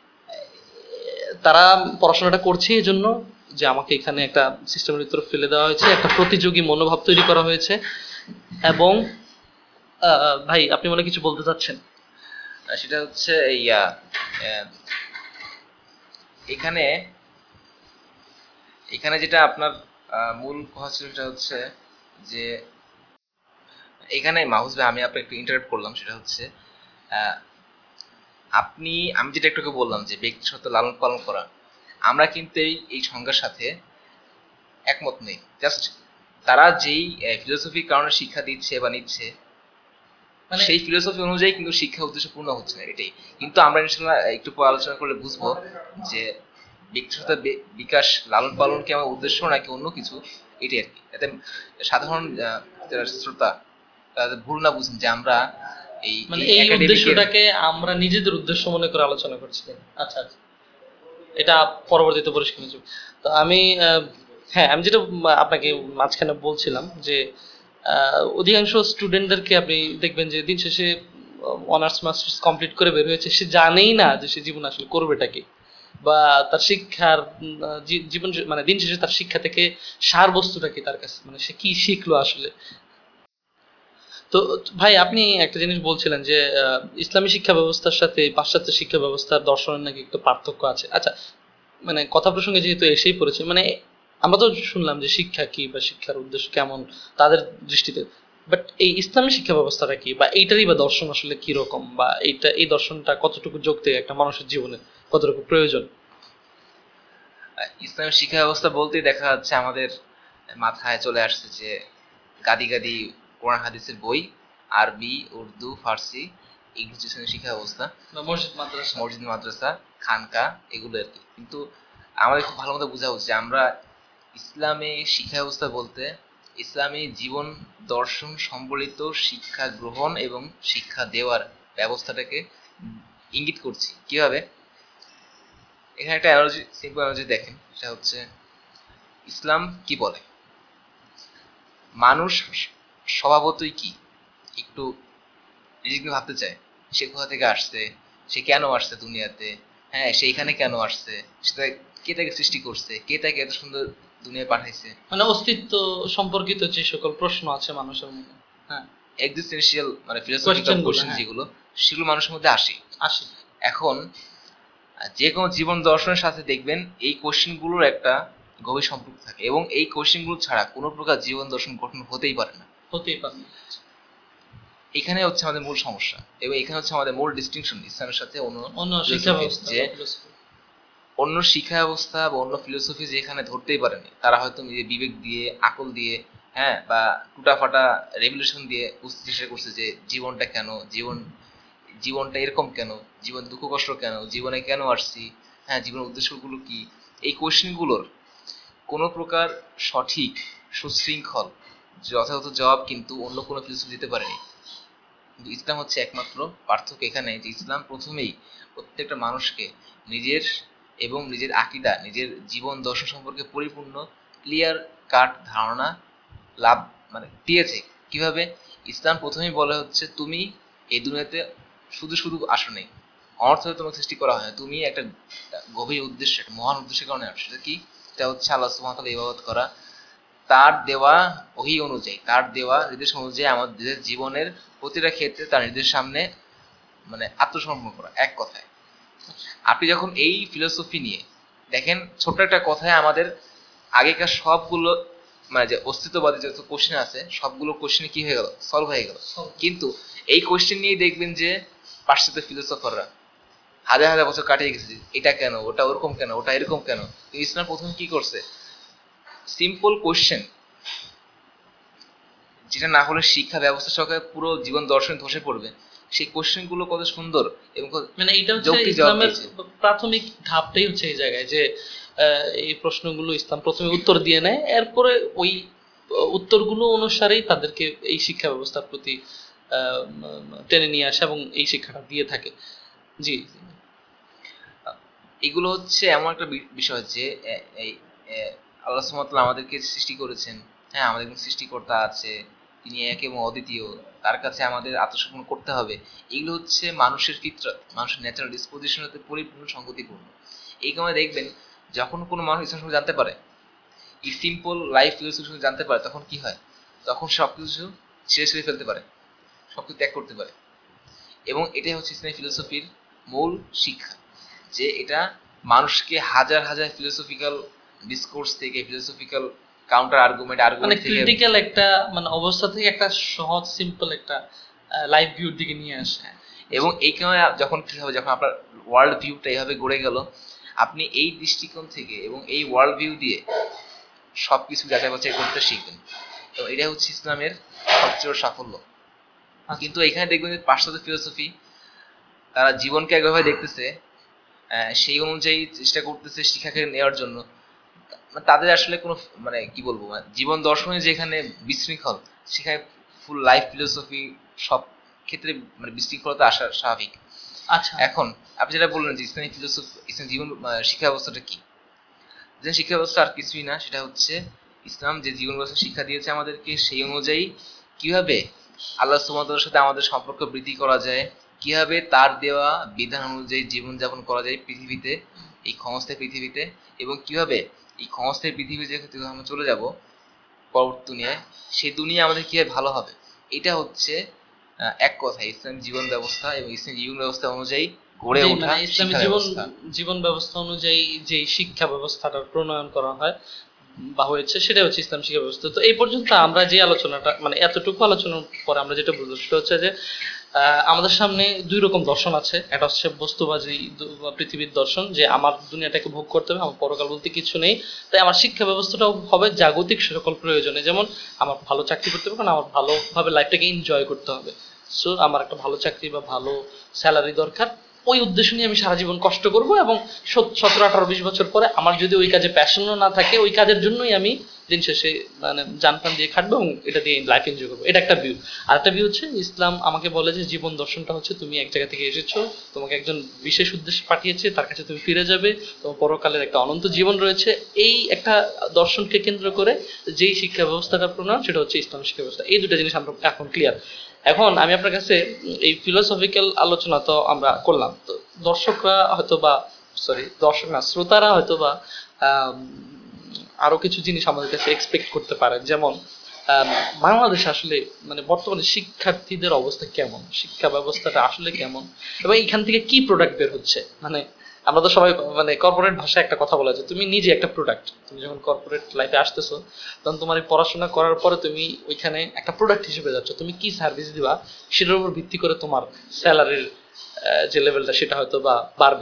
তারা পড়াশোনাটা করছে এই জন্য যে আমাকে এখানে একটা সিস্টেমের ভিতরে ফেলে দেওয়া হয়েছে, একটা প্রতিযোগী মনোভাব তৈরি করা হয়েছে। এবং ভাই আপনি মনে কিছু বলতে চাচ্ছেন? সেটা হচ্ছে ইয়া এখানে এখানে যেটা আপনার মূল কথা ছিল সেটা হচ্ছে যে এখানে মাহুজ ভাই আমি আপনাকে একটু ইন্টারাপ্ট করলাম, সেটা হচ্ছে আপনি আমি যেটা একটু বললাম যে ব্যক্তি সত্তা লালন পালন করা, আমরা কিন্তু এই এই সংজ্ঞার সাথে একমত নেই। জাস্ট তারা যেই ফিলোসফির কারণে শিক্ষা দিচ্ছে বা নিচ্ছে সেই ফিলোসফি অনুযায়ী কিন্তু শিক্ষা উদ্দেশ্য পূর্ণ হচ্ছে না, এটাই। কিন্তু আমরা ইনশাল্লাহ একটু পর আলোচনা করলে বুঝবো যে ব্যক্তিগত বিকাশ লালন পালন কি আমার উদ্দেশ্য নাকি অন্য কিছু, এটাই আর কি। এতে সাধারণ যারা শ্রোতা তাদের ভুল না বুঝেন যে আমরা এই মানে এই উদ্দেশ্যটাকে আমরা নিজেদের উদ্দেশ্য মনে করে আলোচনা করছি। আচ্ছা আচ্ছা, এটা পরবর্তীতে পরিষ্কার হয়ে যাবে। তো আমি হ্যাঁ আমি যেটা আপনাকে মাঝখানে বলছিলাম যে অধিকাংশ স্টুডেন্টদেরকে আপনি দেখবেন যে দিন শেষে অনার্স মাস্টার্স কমপ্লিট করে বের হয়েছে, সে জানেই না যে সে জীবন আসলে করবেটা কি, বা তার শিক্ষার জীবন মানে দিন শেষে তার শিক্ষা থেকে সার বস্তুটা কি তার কাছে, মানে সে কি শিখলো আসলে। তো ভাই আপনি একটা জিনিস বলছিলেন যে ইসলামী শিক্ষা ব্যবস্থার সাথে পাশ্চাত্য শিক্ষা ব্যবস্থার দর্শনের নাকি একটু পার্থক্য আছে। আচ্ছা, মানে কথা প্রসঙ্গে যেহেতু এসেই পড়েছে, মানে আমরা তো শুনলাম যে শিক্ষা কি বা শিক্ষার উদ্দেশ্য কেমন তাদের দৃষ্টিতে, বাট এই ইসলামী শিক্ষা ব্যবস্থাটা কি বা এইটারই বা দর্শন আসলে কিরকম, বা এইটা এই দর্শনটা কতটুকু যৌক্তিক একটা মানুষের জীবনে, কতটুকু প্রয়োজন? ইসলামী শিক্ষা ব্যবস্থা বলতেই দেখা যাচ্ছে আমাদের মাথায় চলে আসছে যে গাদি গাদি কোরআন হাদিসের বই, আরবি, উর্দু, ফার্সি, এগুলো হচ্ছে ইসলামী শিক্ষা ব্যবস্থা। মসজিদ মাদ্রাসা মসজিদ মাদ্রাসা খানকা এগুলো আর কি। কিন্তু আমাদের খুব ভালো মতো বোঝা উচিত আমরা ইসলামী শিক্ষা ব্যবস্থা বলতে ইসলামী জীবন দর্শন সম্বলিত শিক্ষা গ্রহণ এবং শিক্ষা দেওয়ার ব্যবস্থাটাকে ইঙ্গিত করছি। কিভাবে? এখানে একটা অ্যানালজি, সিম্পল অ্যানালজি দেখেন, সেটা হচ্ছে ইসলাম কি বলে মানুষ স্বভাবতই কি একটু নিজেকে ভাবতে চায়, সে কোথা থেকে আসছে, সে কেন আসছে দুনিয়াতে, হ্যাঁ সে এখানে কেন আসছে, সেটা কে তাকে সৃষ্টি করছে, কে তাকে এত সুন্দর দুনিয়ায় পাঠাইছে, মানে অস্তিত্ব সম্পর্কিত যে সকল প্রশ্ন আছে মানুষের মধ্যে, হ্যাঁ এক্সিস্টেন্সিয়াল মানে ফিলোসফিক্যাল কোশ্চেন যেগুলো, সেগুলো মানুষের মধ্যে আসে আসে এখন যে কোনো জীবন দর্শনের সাথে দেখবেন এই কোশ্চেনগুলোর একটা গভীর সম্পর্ক থাকে, এবং এই কোশ্চেনগুলো ছাড়া কোনো প্রকার জীবন দর্শন গঠন হতেই পারে না, হতেই পারে না। এখানে হচ্ছে আমাদের মূল সমস্যা, এবং এখানে হচ্ছে আমাদের মূল ডিস্টিংশন ইসলামের সাথে অন্য অন্য শিক্ষা ব্যবস্থা, যে অন্য শিক্ষা ব্যবস্থা বা অন্য ফিলোসফি যেখানে ধরতেই পারেনি, তারা হয়তো নিজের বিবেক দিয়ে, আকল দিয়ে, হ্যাঁ, বা টুটাফাটা রেভলিউশন দিয়ে বুঝতে চেষ্টা করছে যে জীবনটা কেন, জীবন জীবনটা এরকম কেন, জীবন দুঃখ কষ্ট কেন, জীবনে কেন আসছি, হ্যাঁ, জীবনের উদ্দেশ্যগুলো কি, এই কোয়েশ্চেনগুলোর কোনো প্রকার সঠিক সুশৃঙ্খল যথাযথ জবাব কিন্তু অন্য কোনো ফিলোসফি দিতে পারেনি। কিন্তু ইসলাম হচ্ছে একমাত্র পার্থক্য এখানে, যে ইসলাম প্রথমেই প্রত্যেকটা মানুষকে নিজের এবং নিজের আকীদা, নিজের জীবন দর্শন সম্পর্কে পরিপূর্ণ ক্লিয়ার কাট ধারণা লাভ মানে দিয়েছে। কিভাবে? ইসলাম প্রথমেই বলা হচ্ছে তুমি এই দুনিয়াতে শুধু শুধু আসো নেই, অনর্থে তোমাকে সৃষ্টি করা হয় না, তুমি একটা গভীর উদ্দেশ্য, একটা মহান উদ্দেশ্যের কারণে আসো। সেটা কি? সেটা হচ্ছে আল্লাহ সুবহানাহু ওয়া তাআলা ইবাদত করা, তার দেওয়া ওহী অনুযায়ী, তার দেওয়া নির্দেশ অনুযায়ী আমাদের জীবনের প্রতিটা ক্ষেত্রে তার নির্দেশের সামনে মানে আত্মসমর্পণ করা, এক কথায়। আপনি যখন এই ফিলোসফি নিয়ে দেখেন, ছোট্ট একটা কথায় আমাদের আগেকার সবগুলো মানে যে অস্তিত্ববাদী যত কোশ্চেন আছে সবগুলো কোশ্চেন কি হয়ে গেল, সলভ হয়ে গেল। কিন্তু এই কোশ্চেন নিয়েই দেখবেন যে পাশ্চাত্য ফিলোসফাররা হাজার হাজার বছর কাটিয়ে গেছে, এটা কেন, ওটা ওরকম কেন, ওটা এরকম কেন। ইসলাম প্রথম কি করছে? সিম্পল কোশ্চেন, যেটা না হলে শিক্ষা ব্যবস্থা সহকারে পুরো জীবন দর্শন ধসে পড়বে, সেই কোশ্চেন গুলো কত সুন্দর এবং মানে এটা হচ্ছে ইসলামের প্রাথমিক ধাপটাই হচ্ছে এই জায়গায় যে এই প্রশ্নগুলো ইসলাম প্রথমে উত্তর দিয়ে নেয়, এরপরে ওই উত্তরগুলো অনুসারেই তাদেরকে এই শিক্ষা ব্যবস্থার প্রতি টেনে নিয়ে আসে এবং এই শিক্ষাটা দিয়ে থাকে। জি, এগুলো হচ্ছে এমন একটা বিষয় যে এই আল্লাহ সুবহানাহু ওয়া তাআলা আমাদেরকে সৃষ্টি করেছেন, হ্যাঁ, আমাদের সৃষ্টিকর্তা আছে, তিনি এক এবং অদ্বিতীয়, তার কাছে আমাদের আত্মসমর্পণ করতে হবে। এগুলো হচ্ছে মানুষের ফিতরত, মানুষের ন্যাচারাল ডিসপোজিশনের সাথে পরিপূর্ণ সংগতিপূর্ণ। এই কারণে দেখবেন যখন কোনো মানুষ ইসলাম সম্পর্কে জানতে পারে, এই সিম্পল লাইফ ফিলোসফি সম্পর্কে জানতে পারে, তখন কি হয়? তখন সব কিছু ছেড়ে ছেড়ে ফেলতে পারে, সব কিছু ত্যাগ করতে পারে। এবং এটাই হচ্ছে ইসলামী ফিলোসফির মূল শিক্ষা, যে এটা মানুষকে হাজার হাজার ফিলোসফিক্যাল ডিসকোর্স থেকে, ফিলোসফিক্যাল কাউন্টার আর্গুমেন্ট আর্গুমেন্ট থেকে, ক্রিটিক্যাল একটা মানে অবস্থা থেকে একটা সহজ সিম্পল একটা লাইফ ভিউর দিকে নিয়ে আসে। এবং এই কারণে যখন কি হবে, যখন আপনার ওয়ার্ল্ড ভিউটা এইভাবে গড়ে গেল, আপনি এই দৃষ্টিকোণ থেকে এবং এই ওয়ার্ল্ড ভিউ দিয়ে সব কিছু যাচাই বাছাই করতে শিখবেন। তো এটাই হচ্ছে ইসলামের সবচেয়ে সাফল্য। কিন্তু এখানে দেখবেন যে পাশ্চাত্য ফিলোসফি তারা জীবনকে একভাবে দেখতেছে, সেই অনুযায়ী চেষ্টা করতেছে শিক্ষাকে নেওয়ার জন্য। তাদের আসলে কোনো মানে কি বলবো, জীবন দর্শনে যেখানে বিশৃঙ্খল, সেখানে ফুল লাইফ ফিলোসফি সব ক্ষেত্রে মানে বিশৃঙ্খলতা আসা স্বাভাবিক। আচ্ছা, এখন আপনি যেটা বললেন যে ইসলামী ফিলোসফি, ইসলাম জীবন শিক্ষা ব্যবস্থাটা কি? যে শিক্ষা ব্যবস্থা আর কিছুই না, সেটা হচ্ছে ইসলাম যে জীবন ব্যবস্থা শিক্ষা দিয়েছে আমাদেরকে, সেই অনুযায়ী কিভাবে আল্লাহ সুবহানাহু ওয়া তাআলার সাথে আমাদের সম্পর্ক বৃদ্ধি করা যায়, কিভাবে তার দেওয়া বিধান অনুযায়ী জীবনযাপন করা যায় পৃথিবীতে, এই ক্ষমস্থায়ী পৃথিবীতে, এবং কিভাবে এই ক্ষমস্থায়ী পৃথিবী যেহেতু আমরা চলে যাব পরবর্তী দুনিয়ায়, সেই দুনিয়া আমাদের কিভাবে ভালো হবে। এটা হচ্ছে এক কথা ইসলাম জীবন ব্যবস্থা এবং ইসলাম জীবন ব্যবস্থা অনুযায়ী গড়ে ওঠা ইসলামী জীবন জীবন ব্যবস্থা অনুযায়ী যে শিক্ষা ব্যবস্থাটা প্রণয়ন করা হয় বা হয়েছে, সেটা হচ্ছে ইসলাম শিক্ষা ব্যবস্থা। তো এই পর্যন্ত আমরা যে আলোচনাটা মানে এতটুকু আলোচনার পরে আমরা যেটা বুঝলো সেটা হচ্ছে যে আমাদের সামনে দুই রকম দর্শন আছে। একটা হচ্ছে বস্তুবাদী পৃথিবীর দর্শন, যে আমার দুনিয়াটাকে ভোগ করতে হবে, আমার পরকাল বলতে কিছু নেই, তাই আমার শিক্ষা ব্যবস্থাটাও হবে জাগতিক সকল প্রয়োজনে, যেমন আমার ভালো চাকরি করতে হবে, কারণ আমার ভালোভাবে লাইফটাকে এনজয় করতে হবে, সো আমার একটা ভালো চাকরি বা ভালো স্যালারি দরকার। ওই উদ্দেশ্য নিয়ে আমি সারা জীবন কষ্ট করব এবং সতেরো আঠারো বিশ বছর পরে আমার যদি ওই কাজে প্যাশনও না থাকে, ওই কাজের জন্যই আমি দিন শেষে মানে জান প্রাণ দিয়ে খাটবো এবং এটা দিয়ে লাইফ এনজয় করবো। এটা একটা ভিউ। আর একটা ভিউ হচ্ছে ইসলাম আমাকে বলে যে জীবন দর্শনটা হচ্ছে তুমি এক জায়গা থেকে এসেছো, তোমাকে একজন বিশেষ উদ্দেশ্যে পাঠিয়েছে, তার কাছে তুমি ফিরে যাবে, তোমার পরকালের একটা অনন্ত জীবন রয়েছে। এই একটা দর্শনকে কেন্দ্র করে যেই শিক্ষা ব্যবস্থাটা প্রণয়ন, সেটা হচ্ছে ইসলাম শিক্ষা ব্যবস্থা। এই দুটো জিনিস আমরা এখন ক্লিয়ার। এখন আমি আপনার কাছে এই ফিলোসফিক্যাল আলোচনা তো আমরা করলাম, তো দর্শকরা হয়তো বা সরি দর্শক না শ্রোতারা হয়তো বা আরও কিছু জিনিস আমাদের কাছে এক্সপেক্ট করতে পারে, যেমন বাংলাদেশে আসলে মানে বর্তমানে শিক্ষার্থীদের অবস্থা কেমন, শিক্ষা ব্যবস্থাটা আসলে কেমন, এবং এখান থেকে কি প্রোডাক্ট বের হচ্ছে। মানে আমরা তো সবাই মানে কর্পোরেট ভাষায় একটা কথা বলা যায়, তুমি নিজে একটা প্রোডাক্ট। তুমি যখন কর্পোরেট লাইফে আসতেছো, তখন তোমার এই পড়াশোনা করার পরে তুমি ওইখানে একটা প্রোডাক্ট হিসেবে যাচ্ছ। তুমি কি সার্ভিস দিবা সেটার উপর ভিত্তি করে তোমার স্যালারির যে লেভেলটা সেটা হয়তো বা বাড়বে।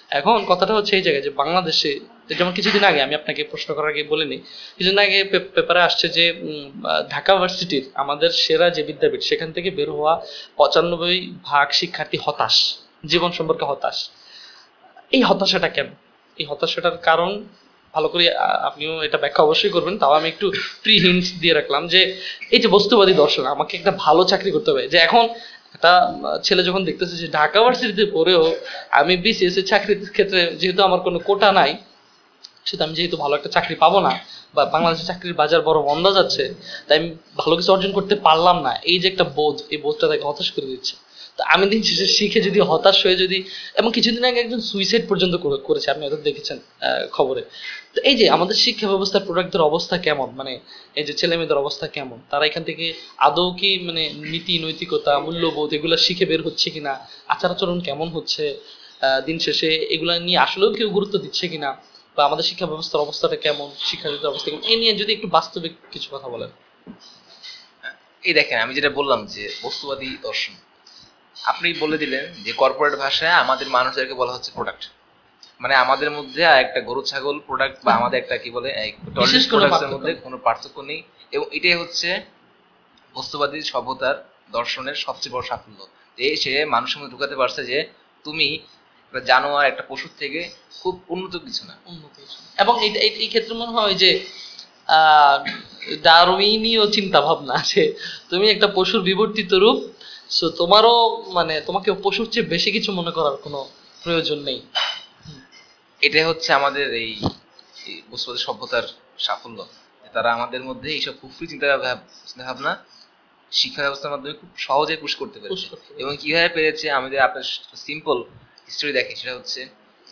এখন কথাটা হচ্ছে এই জায়গায় যে বাংলাদেশে যেমন কিছুদিন আগে আমি আপনাকে প্রশ্ন করার আগে বলে নিই, কিছুদিন আগে পেপারে আসছে যে উম, আহ, ঢাকা ভার্সিটির আমাদের সেরা যে বিদ্যাপীঠ সেখান থেকে বের হওয়া পঁচানব্বই ভাগ শিক্ষার্থী হতাশ, জীবন সম্পর্কে হতাশ। এই হতাশাটা কেন? এই হতাশাটার কারণ ভালো করে আ- আপনিও এটা ব্যাখ্যা অবশ্যই করবেন, তাও আমি একটু প্রি হিন্টস দিয়ে রাখলাম যে এই যে বস্তুবাদী দর্শন, আমাকে একটা ভালো চাকরি করতে হবে, যে এখন একটা আহ, ছেলে যখন দেখতেছে যে ঢাকা ভার্সিটিতে পড়েও আমি বিসিএস এর চাকরির ক্ষেত্রে যেহেতু আমার কোনো কোটা নাই, সেটা আমি যেহেতু ভালো একটা চাকরি পাবো না, বা বাংলাদেশের চাকরির বাজার বড় মন্দা যাচ্ছে, তাই আমি ভালো কিছু অর্জন করতে পারলাম না, এই যে একটা বোধ, এই বোধটা তাকে হতাশ করে দিচ্ছে। তো আমি দিন শেষে শিখে যদি হতাশ হয়ে যদি, এবং কিছুদিন আগে একজন সুইসাইড পর্যন্ত করে- করেছে, আপনি হয়তো দেখেছেন আহ, খবরে। তো এই যে আমাদের শিক্ষা ব্যবস্থার প্রোডাক্টদের অবস্থা কেমন, মানে এই যে ছেলে মেয়েদের অবস্থা কেমন, তারা এখান থেকে আদৌ কি মানে নীতি নৈতিকতা মূল্যবোধ এগুলো শিখে বের হচ্ছে কিনা, আচার আচরণ কেমন হচ্ছে, আহ, দিন শেষে এগুলা নিয়ে আসলেও কেউ গুরুত্ব দিচ্ছে কিনা, বা আমাদের শিক্ষা ব্যবস্থার অবস্থাটা কেমন, শিক্ষার্থীদের অবস্থা কেমন, এই নিয়ে যদি একটু বাস্তবিক কিছু কথা বলেন। এই দেখেন, আমি যেটা বললাম যে বস্তুবাদী দর্শন, আপনি বলে দিলেন যে কর্পোরেট ভাষায় আমাদের মানুষদেরকে বলা হচ্ছে প্রোডাক্ট, মানে আমাদের মধ্যে আর একটা গরু ছাগল প্রোডাক্ট বা আমাদের একটা কি বলে বিশেষ টয়লেট কোনো প্রোডাক্টসের পার্থক্য মধ্যে নেই। কোনো পার্থক্য নেই। এবং এটাই হচ্ছে বস্তুবাদী সভ্যতার দর্শনের সবচেয়ে বড় সাফল্য, যে সে মানুষের মধ্যে ঢুকাতে পারছে যে তুমি একটা জানোয়ার, একটা পশুর থেকে খুব উন্নত কিছু না। উন্নত কিছু। এবং এই এই- এই ক্ষেত্রে মনে হয় যে আহ ডারউইনীয় চিন্তা ভাবনা, যে তুমি একটা পশুর বিবর্তিত রূপ, সো তোমারও মানে তোমাকে পশুর চেয়ে বেশি কিছু মনে করার কোনো প্রয়োজন নেই। এটাই হচ্ছে আমাদের এই এই বস্তুবাদী সভ্যতার সাফল্য, যে তারা আমাদের মধ্যে এইসব কুফরি চিন্তা ভাবনা শিক্ষা ব্যবস্থার মাধ্যমে খুব সহজে পুশ করতে পুশ পেরেছে। করতে এবং পেরেছে। কিভাবে পেরেছে, আমাদের আপনার সিম্পল হিস্টোরি দেখে, সেটা হচ্ছে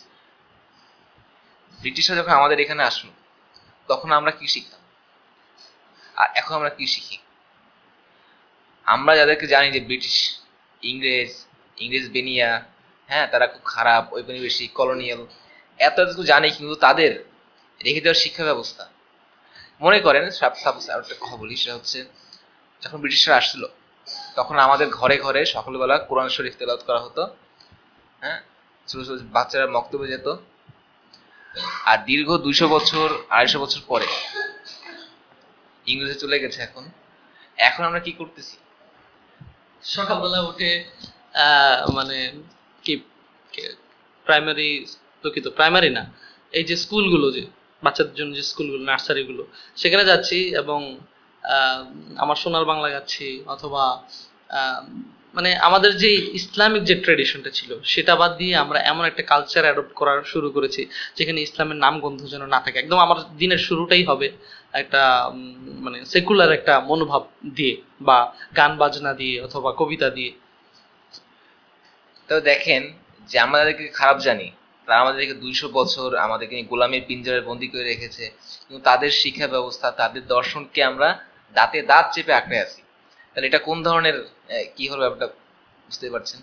ব্রিটিশরা যখন আমাদের এখানে আসলো তখন আমরা কি শিখতাম আর এখন আমরা কি শিখি। আমরা যাদেরকে জানি যে ব্রিটিশ, ইংরেজ, ইংরেজ বেনিয়া, হ্যাঁ তারা খুব খারাপ, ঔপনিবেশিক, কলোনিয়াল, এত এত কিছু জানি, কিন্তু তাদের রেখে দেওয়ার শিক্ষা ব্যবস্থা, মনে করেন সাপোজ আর একটা কথা বলি, সেটা হচ্ছে যখন ব্রিটিশরা আসছিল তখন আমাদের ঘরে ঘরে সকালবেলা কোরআন শরীফ তেলাওয়াত করা হতো, হ্যাঁ, ছোট ছোট বাচ্চারা মক্তবে যেত। আর দীর্ঘ দুইশো বছর, আড়াইশো বছর পরে ইংরেজি চলে গেছে, এখন এখন আমরা কি করতেছি? সকালবেলা উঠে আহ, মানে কি প্রাইমারি, দুঃখিত প্রাইমারি না, এই যে স্কুলগুলো, যে বাচ্চাদের জন্য যে স্কুলগুলো নার্সারিগুলো, সেখানে যাচ্ছি এবং আহ, আমার সোনার বাংলা গাচ্ছি, অথবা আহ, মানে আমাদের যে ইসলামিক যে ট্রেডিশনটা ছিল সেটা বাদ দিয়ে আমরা এমন একটা কালচার অ্যাডপ্ট করা শুরু করেছি যেখানে ইসলামের নামগন্ধ যেন না থাকে। একদম আমার দিনের শুরুটাই হবে একটা উম, মানে সেকুলার একটা মনোভাব দিয়ে, বা গান বাজনা দিয়ে অথবা কবিতা দিয়ে। তো দেখেন, যে আমরা যাদেরকে খারাপ জানি তারা আমাদেরকে দুইশো বছর আমাদেরকে নিয়ে গোলামীর পিঞ্জরে বন্দি করে রেখেছে, কিন্তু তাদের শিক্ষা ব্যবস্থা, তাদের দর্শনকে আমরা দাঁতে দাঁত চেপে আঁকড়ে আছি। তাহলে এটা কোন ধরনের আহ, কি হলো ব্যাপারটা, বুঝতে পারছেন?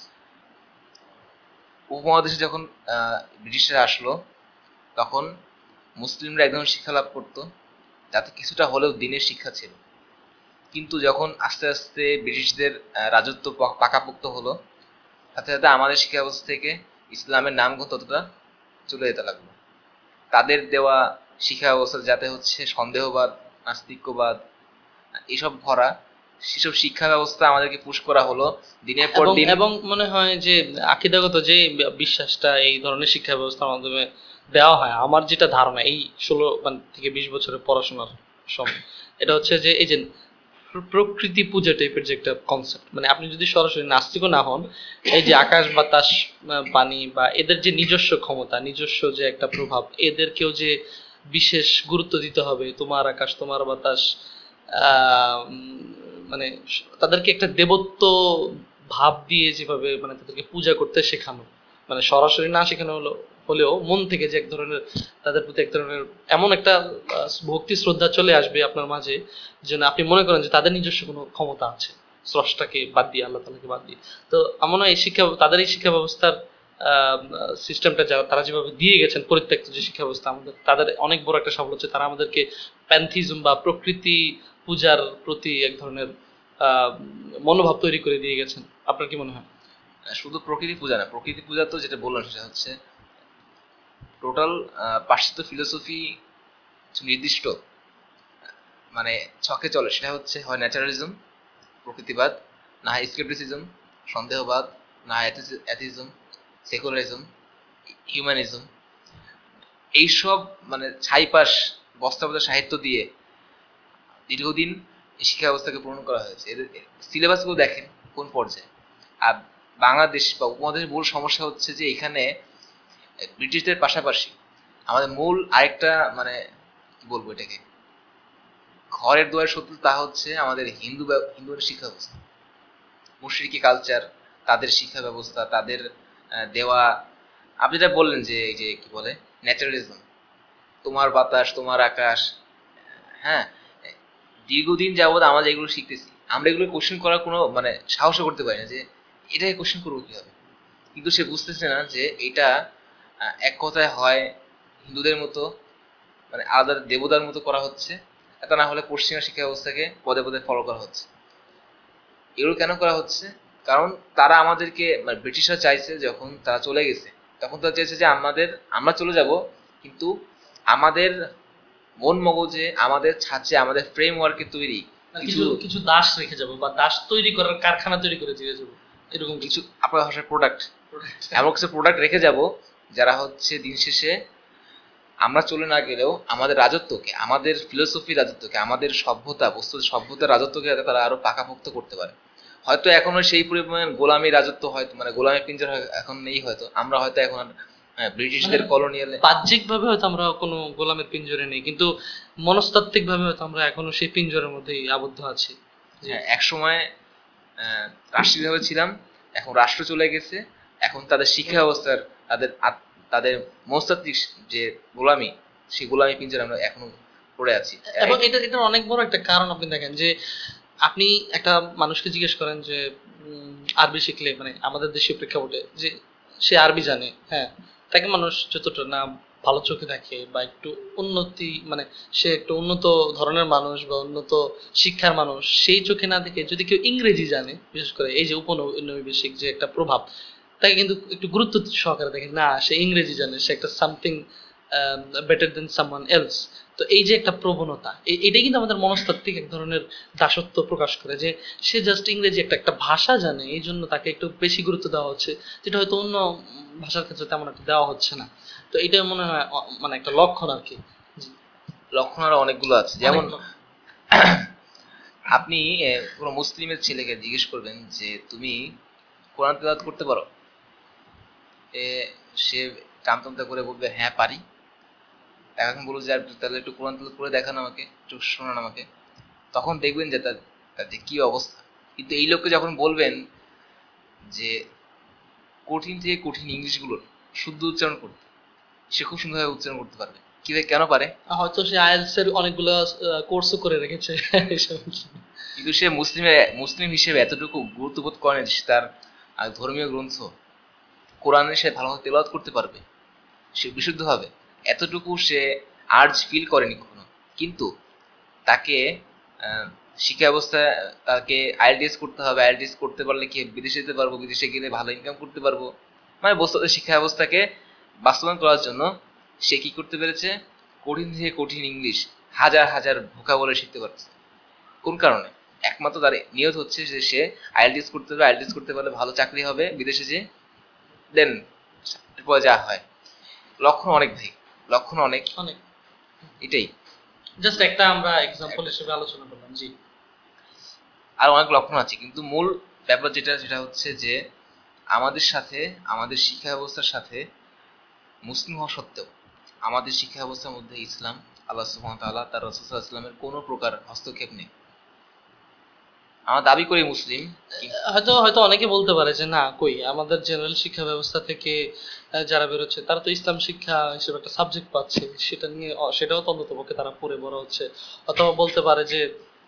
উপমহাদেশে যখন আহ, ব্রিটিশরা আসলো তখন মুসলিমরা এক ধরনের শিক্ষা লাভ করতো যাতে কিছুটা হলেও দিনের শিক্ষা ছিল। কিন্তু যখন আস্তে আস্তে ব্রিটিশদের আহ, রাজত্ব পা- পাকাপোক্ত হলো, সাথে সাথে আমাদের শিক্ষা ব্যবস্থা থেকে ইসলামের নামগন্ধ ততটা চলে যেতে লাগলো। তাদের দেওয়া শিক্ষা ব্যবস্থা যাতে হচ্ছে সন্দেহবাদ, নাস্তিক্যবাদ এসব ভরা, সেসব শিক্ষা ব্যবস্থা আমাদেরকে পুশ করা হলো দিনের পর এবং দিন। এবং মনে হয় যে আকিদাগত যে বিশ্বাসটা এই ধরনের শিক্ষা ব্যবস্থার মাধ্যমে দেওয়া হয়, আমার যেটা ধারণা এই ষোলো মানে থেকে বিশ বছরের পড়াশোনার সময়, এটা হচ্ছে যে এই যে প্র- প্রকৃতি পূজা টাইপের যে একটা কনসেপ্ট, মানে আপনি যদি সরাসরি নাস্তিকও না হন, এই যে আকাশ বাতাস আহ, পানি বা এদের যে নিজস্ব ক্ষমতা, নিজস্ব যে একটা প্রভাব, এদেরকেও যে বিশেষ গুরুত্ব দিতে হবে, তোমার আকাশ তোমার বাতাস, আহ, উম, মানে তাদেরকে একটা দেবত্ব ভাব দিয়ে যেভাবে মানে তাদেরকে পূজা করতে শেখানো, মানে সরাসরি না শেখানো হলো হলেও মন থেকে যে এক ধরনের তাদের প্রতি এক ধরনের এমন একটা আহ, ভক্তি শ্রদ্ধা চলে আসবে আপনার মাঝে, যেন আপনি মনে করেন যে তাদের নিজস্ব কোনো ক্ষমতা আছে স্রষ্টাকে বাদ দিয়ে, আল্লাহ তালাকে বাদ দিয়ে। তো আমার মনে হয় এই শিক্ষা, তাদের এই শিক্ষা ব্যবস্থার সিস্টেমটা যা তারা যেভাবে দিয়ে গেছেন, পরিত্যক্ত যে শিক্ষা ব্যবস্থা আমাদের, তাদের অনেক বড় একটা সফল হচ্ছে, তারা আমাদেরকে প্যান্থিজম বা প্রকৃতি পূজার প্রতি এক ধরনের আহ, মনোভাব তৈরি করে দিয়ে গেছেন। আপনার কি মনে হয়? শুধু প্রকৃতি পূজা না, প্রকৃতি পূজা তো যেটা বললাম সেটা হচ্ছে টোটাল পাশ্চাত্য ফিলোসফি নির্দিষ্ট মানে ছকে চলে, সেটা হচ্ছে হয় ন্যাচারালিজম প্রকৃতিবাদ, না হয় স্কেপটিসিজম সন্দেহবাদ, না হয় অ্যাথিজম, সেকুলারিজম, হিউম্যানিজম। এইসব মানে ছাইপাশ বস্তাবস্তা সাহিত্য দিয়ে দীর্ঘদিন এই শিক্ষা ব্যবস্থাকে পূরণ করা হয়েছে। এদের সিলেবাসগুলো দেখেন কোন পর্যায়ে। আর বাংলাদেশ বা উপমহাদেশের মূল সমস্যা হচ্ছে যে এখানে ব্রিটিশদের পাশাপাশি আমাদের মূল আরেকটা মানে কি বলবো এটাকে, ঘরের দুয়ার শত্রু, তা হচ্ছে আমাদের হিন্দু হিন্দুদের শিক্ষা ব্যবস্থা, মুশরিকি কালচার, তাদের শিক্ষা ব্যবস্থা, তাদের দেওয়া। আপনি যা বললেন যে এই যে কি বলে ন্যাচারালিজম, তোমার বাতাস তোমার আকাশ, হ্যাঁ, দীর্ঘদিন যাবৎ আমরা এগুলো শিখতেছি, আমরা এগুলো কোশ্চেন করার কোনো মানে সাহসও করতে পারি না যে এটাকে কোশ্চেন করবো কিভাবে। কিন্তু সে বুঝতেছে না যে এটা এক কথায় হয় হিন্দুদের মতো মানে আলাদা দেবতার মতো করা হচ্ছে, তা না হলে পশ্চিমা শিক্ষা ব্যবস্থাকে পদে পদে ফলো করা হচ্ছে। এগুলো কেন করা হচ্ছে? কারণ তারা আমাদেরকে মানে ব্রিটিশরা চাইছে, যখন তারা চলে গেছে তখন তারা চাইছে যে আমাদের আমরা চলে যাব, কিন্তু আমাদের মন মগজে আমাদের ছাঁচে আমাদের ফ্রেমওয়ার্কে তৈরি কিছু কিছু দাস রেখে যাব বা দাস তৈরি করার কারখানা তৈরি করে দিয়ে যাবো, এরকম কিছু আপনার ভাষার প্রোডাক্ট, এমন কিছু প্রোডাক্ট রেখে যাব যারা হচ্ছে দিন শেষে আমরা চলে না গেলেও আমাদের রাজত্বকে, আমাদের ফিলোসফি রাজত্বকে, আমাদের সভ্যতা বস্তু সভ্যতার রাজত্বকে যাতে তারা আরো পাকাপোক্ত করতে পারে। হয়তো এখনো সেই পরিমাণ গোলামী রাজত্ব হয়তো মানে গোলামী পিঞ্জর এখন নেই, হয়তো আমরা হয়তো এখন ব্রিটিশদের কলোনিয়ালে বাহ্যিক ভাবে হয়তো আমরা কোনো গোলামের পিঞ্জরে নেই, কিন্তু মনস্তাত্ত্বিক ভাবে হয়তো আমরা এখনো সেই পিঞ্জরের মধ্যেই আবদ্ধ আছি। এক সময় রাষ্ট্রীয়ভাবে ছিলাম, এখন রাষ্ট্র চলে গেছে, এখন তাদের শিক্ষা ব্যবস্থার তাদের তাদের মনস্তাত্ত্বিক যে গোলামি, সেই গোলামি পিঞ্জরে আমরা এখনো পড়ে আছি। এবং এটা এটার অনেক বড় একটা কারণ আপনি দেখেন যে আপনি একটা মানুষকে জিজ্ঞেস করেন যে আরবি শিখলে মানে আমাদের দেশীয় প্রেক্ষাপটে যে সে আরবি জানে, হ্যাঁ, তাকে মানুষ যতটা না ভালো চোখে দেখে বা একটু উন্নতি মানে সে একটু উন্নত ধরনের মানুষ বা উন্নত শিক্ষার মানুষ সেই চোখে না দেখে যদি কেউ ইংরেজি জানে, বিশেষ করে এই যে উপনিবেশিক যে একটা প্রভাব, তাকে কিন্তু একটু গুরুত্ব সহকারে দেখে, না সে ইংরেজি জানে, সে একটা something better than someone else. তো এই যে একটা প্রবণতা, এটাই কিন্তু আমাদের মনস্তাত্ত্বিক এক ধরনের দাসত্ব প্রকাশ করে, যে সে জাস্ট ইংরেজি একটা একটা ভাষা জানে, এই জন্য তাকে একটু বেশি গুরুত্ব দেওয়া হচ্ছে, যেটা হয়তো অন্য ভাষার ক্ষেত্রে তেমন একটা দেওয়া হচ্ছে না। তো এটা মনে হয় মানে একটা লক্ষণ আর কি। লক্ষণ আরো অনেকগুলো আছে, যেমন আপনি কোনো মুসলিমের ছেলেকে জিজ্ঞেস করবেন যে তুমি কোরআন তেলাওয়াত করতে পারো, সে টামটামটা করে বলবে হ্যাঁ পারি। এখন বলবো যে তাহলে একটু কোরআন তেলাওয়াত করে দেখান আমাকে, একটু শোনান আমাকে, তখন দেখবেন যে তার তার যে কী অবস্থা। কিন্তু এই লোককে যখন বলবেন যে কঠিন থেকে কঠিন ইংলিশগুলোর শুদ্ধ উচ্চারণ করতে, সে খুব সুন্দরভাবে উচ্চারণ করতে পারবে। কিভাবে কেন পারে? হয়তো সে আইএলটিএস এর অনেকগুলো কোর্সও করে রেখেছে। কিন্তু সে মুসলিমে মুসলিম হিসেবে এতটুকু গুরুত্ববোধ করেন যে তার ধর্মীয় গ্রন্থ কোরআনে সে ভালোভাবে তেলাওয়াত করতে পারবে, সে বিশুদ্ধভাবে, এতটুকু সে আর্জ ফিল করেনি কখনো। কিন্তু তাকে শিক্ষা ব্যবস্থায় তাকে আইএলটিএস করতে হবে, আইএলটিএস করতে পারলে কি বিদেশে যেতে পারবো, বিদেশে গেলে ভালো ইনকাম করতে পারবো, মানে বস্তুত শিক্ষা ব্যবস্থাকে বাস্তবায়ন করার জন্য সে কি করতে পেরেছে, কঠিন থেকে কঠিন ইংলিশ হাজার হাজার ভোকাবুলারি বলে শিখতে পারছে। কোন কারণে? একমাত্র তার নিয়ত হচ্ছে যে সে আইএলটিএস করতে হবে, আইএলটিএস করতে পারলে ভালো চাকরি হবে বিদেশে, যে দেন এরপরে যা হয়। লক্ষণ অনেক ভাই, লক্ষণ অনেক অনেক, এটাই জাস্ট একটা আমরা এক্সাম্পল হিসেবে আলোচনা করলাম। জি, আর অনেক লক্ষণ আছে, কিন্তু মূল ব্যাপার যেটা সেটা হচ্ছে যে আমাদের সাথে আমাদের শিক্ষা ব্যবস্থার সাথে মুসলিম হওয়া সত্ত্বেও আমাদের শিক্ষা ব্যবস্থার মধ্যে ইসলাম, আল্লাহ সুবহানাহু ওয়া তাআলা, তার রাসূল সাল্লাল্লাহু আলাইহি ওয়াসাল্লামের কোনো প্রকার হস্তক্ষেপ নেই। আমরা দাবি করি মুসলিম, হয়তো হয়তো অনেকে বলতে পারে যে না কই আমাদের জেনারেল শিক্ষা ব্যবস্থা থেকে যারা বেরোচ্ছে তারা তো ইসলাম শিক্ষা হিসেবে একটা সাবজেক্ট পাচ্ছে, সেটা নিয়ে সেটাও তো অন্ততপক্ষে তারা পড়ে বড় হচ্ছে। অথবা বলতে পারে যে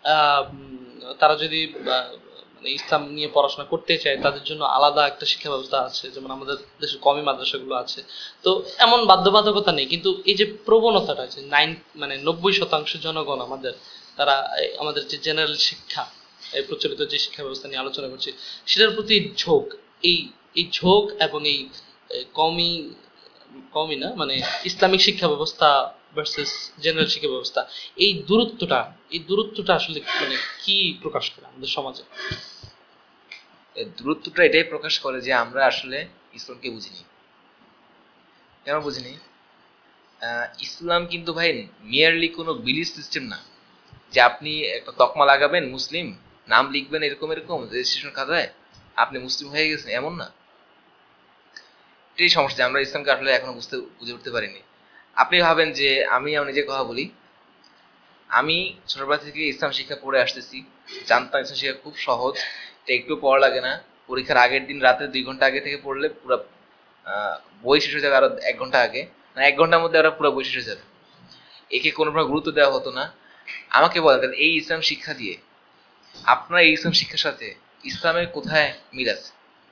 তারা যদি মানে ইসলাম নিয়ে পড়াশোনা করতে চায় তাদের জন্য আলাদা একটা শিক্ষা ব্যবস্থা আছে, যেমন আমাদের দেশের কমি মাদ্রাসাগুলো আছে। তো এমন বাধ্যবাধকতা নেই, কিন্তু এই যে প্রবণতাটা আছে নাইন মানে নব্বই শতাংশ জনগণ আমাদের, তারা আমাদের যে জেনারেল শিক্ষা এই প্রচলিত যে শিক্ষা ব্যবস্থা নিয়ে আলোচনা করছি সেটার প্রতি ঝোঁক, এই এই ঝোঁক এবং এই কমি কমই না, মানে ইসলামিক শিক্ষা ব্যবস্থা ভার্সেস জেনারেল শিক্ষা ব্যবস্থা, এই দূরত্বটা এই দূরত্বটা আসলে মানে কি প্রকাশ করে আমাদের সমাজে? এই দূরত্বটা এটাই প্রকাশ করে যে আমরা আসলে ইসলামকে বুঝিনি। কেন বুঝিনি? আহ, ইসলাম কিন্তু ভাই মিয়ারলি কোনো বিলিফ সিস্টেম না যে আপনি একটা তকমা লাগাবেন মুসলিম, নাম লিখবেন এরকম এরকম রেজিস্ট্রেশন খাতায়, আপনি মুসলিম হয়ে গেছেন, এমন না। এটাই সমস্যা, আমরা ইসলামকে আসলে এখনো বুঝতে বুঝে উঠতে পারিনি। আপনি ভাবেন যে আমি আমার নিজের কথা বলি, আমি ছোটবেলা থেকে ইসলাম শিক্ষা পড়ে আসতেছি, জানতাম ইসলাম শিক্ষা খুব সহজ, এটা একটু পড়া লাগে না, পরীক্ষার আগের দিন রাতে দুই ঘন্টা আগে থেকে পড়লে পুরো বই শেষ হয়ে যাবে, আরো এক ঘন্টা আগে, মানে এক ঘন্টার মধ্যে আরো পুরো বই শেষ হয়ে যাবে। একে কোনো প্রকার গুরুত্ব দেওয়া হতো না। আমাকে বলেন এই ইসলাম শিক্ষা দিয়ে আপনার এই ইসলাম শিক্ষার সাথে ইসলামের কোথায় মিল আছে?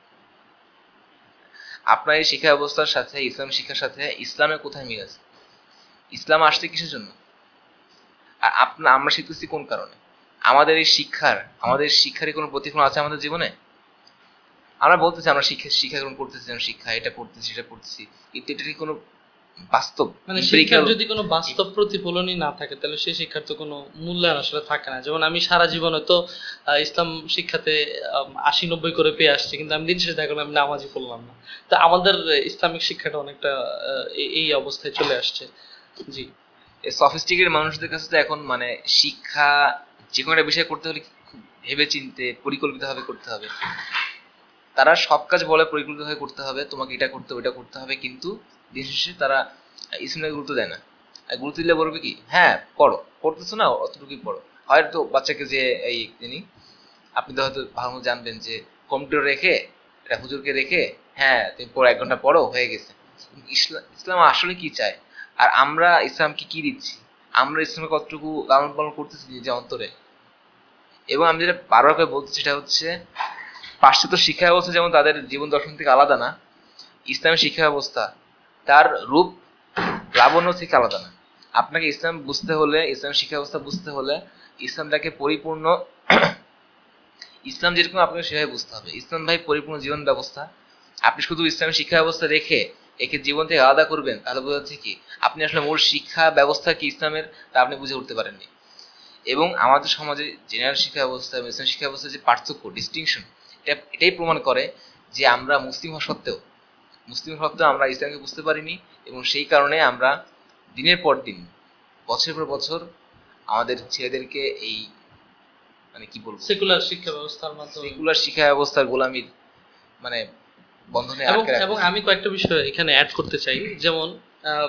আপনার এই শিক্ষা ব্যবস্থার সাথে ইসলাম শিক্ষার সাথে ইসলামের কোথায় মিল আছে? ইসলাম আসছে কিসের জন্য? আর আপনার আমরা শিখতেছি কোন কারণে? আমাদের এই শিক্ষার আমাদের শিক্ষারই কোনো প্রতিফলন আছে আমাদের জীবনে? আমরা বলতেছি আমরা শিক্ষা শিক্ষা গ্রহণ করতেছি, আমরা শিক্ষা এটা পড়তেছি সেটা পড়তেছি, কিন্তু এটা কি কোনো বাস্তব মানে শিক্ষার empirical- যদি কোনো বাস্তব প্রতিফলনই না থাকে তাহলে সেই শিক্ষার তো কোনো মূল্যায়ন আসলে থাকে না। যেমন আমি সারা জীবনে তো আহ, ইসলাম শিক্ষাতে আম, আশি নব্বই করে পেয়ে আসছি, কিন্তু আমি দিন শেষে দেখলাম আমি নামাজই পড়লাম না। তো আমাদের ইসলামিক শিক্ষাটা অনেকটা আহ, এই এই অবস্থায় চলে আসছে। জি। এই সফিস্টিকেটেড মানুষদের কাছে তো এখন মানে শিক্ষা যে কোনো একটা বিষয় করতে হলে খুব ভেবে চিনতে পরিকল্পিতভাবে করতে হবে। তারা সব কাজ বলে পরিকল্পিতভাবে করতে হবে, তোমাকে এটা করতে হবে ওটা করতে হবে, কিন্তু দিন শেষে তারা ইসলামকে গুরুত্ব দেয় না। আর গুরুত্ব দিলে বলবে কি, হ্যাঁ পড়ো, পড়তেছো না অতটুকুই পড়ো। হয়তো বাচ্চাকে যে এই যিনি আপনি তো হয়তো ভালো মতো জানবেন যে কম্পিউটার রেখে এটা হুজুরকে রেখে, হ্যাঁ তুমি পড়ো, এক ঘন্টা পড়ো হয়ে গেছে। ইসলাম ইসলাম আসলে কি চায়? আর আমরা ইসলামকে কি দিচ্ছি? আমরা ইসলামকে কতটুকু লালন পালন করতেছি নিজের অন্তরে? এবং আমি যেটা বারবার করে বলছি সেটা হচ্ছে, পাশ্চাত্য শিক্ষা ব্যবস্থা যেমন তাদের জীবন দর্শন থেকে আলাদা না, ইসলামের শিক্ষা ব্যবস্থা তার রূপ লাবণ্য থেকে আলাদা না। আপনাকে ইসলাম বুঝতে হলে, ইসলাম শিক্ষা ব্যবস্থা বুঝতে হলে ইসলামটাকে পরিপূর্ণ ইসলাম যেরকম আপনাকে সেভাবে বুঝতে হবে। ইসলাম ভাই পরিপূর্ণ জীবন ব্যবস্থা। আপনি শুধু ইসলামের শিক্ষা ব্যবস্থা রেখে একে জীবন থেকে আলাদা করবেন, তাহলে বোঝা যাচ্ছে কি আপনি আসলে মূল শিক্ষা ব্যবস্থা কি ইসলামের তা আপনি বুঝে উঠতে পারেননি। এবং আমাদের সমাজে জেনারেল শিক্ষা ব্যবস্থা এবং ইসলাম শিক্ষা ব্যবস্থার যে পার্থক্য, ডিস্টিংশন, এটা এটাই প্রমাণ করে যে আমরা মুসলিম হওয়া সত্ত্বেও মুসলিম হওয়া সত্ত্বেও আমরা ইসলামকে বুঝতে পারিনি। এবং সেই কারণে আমরা দিনের পর দিন, বছরের পর বছর আমাদের ছেলেদেরকে এই মানে কি বলবো, সেকুলার শিক্ষা ব্যবস্থার মাধ্যমে। সেকুলার শিক্ষা ব্যবস্থার গোলামির মানে বন্ধনে এবং আটকে এবং রাখতেছি। আমি কয়েকটা বিষয় এখানে অ্যাড করতে চাই। যেমন আহ,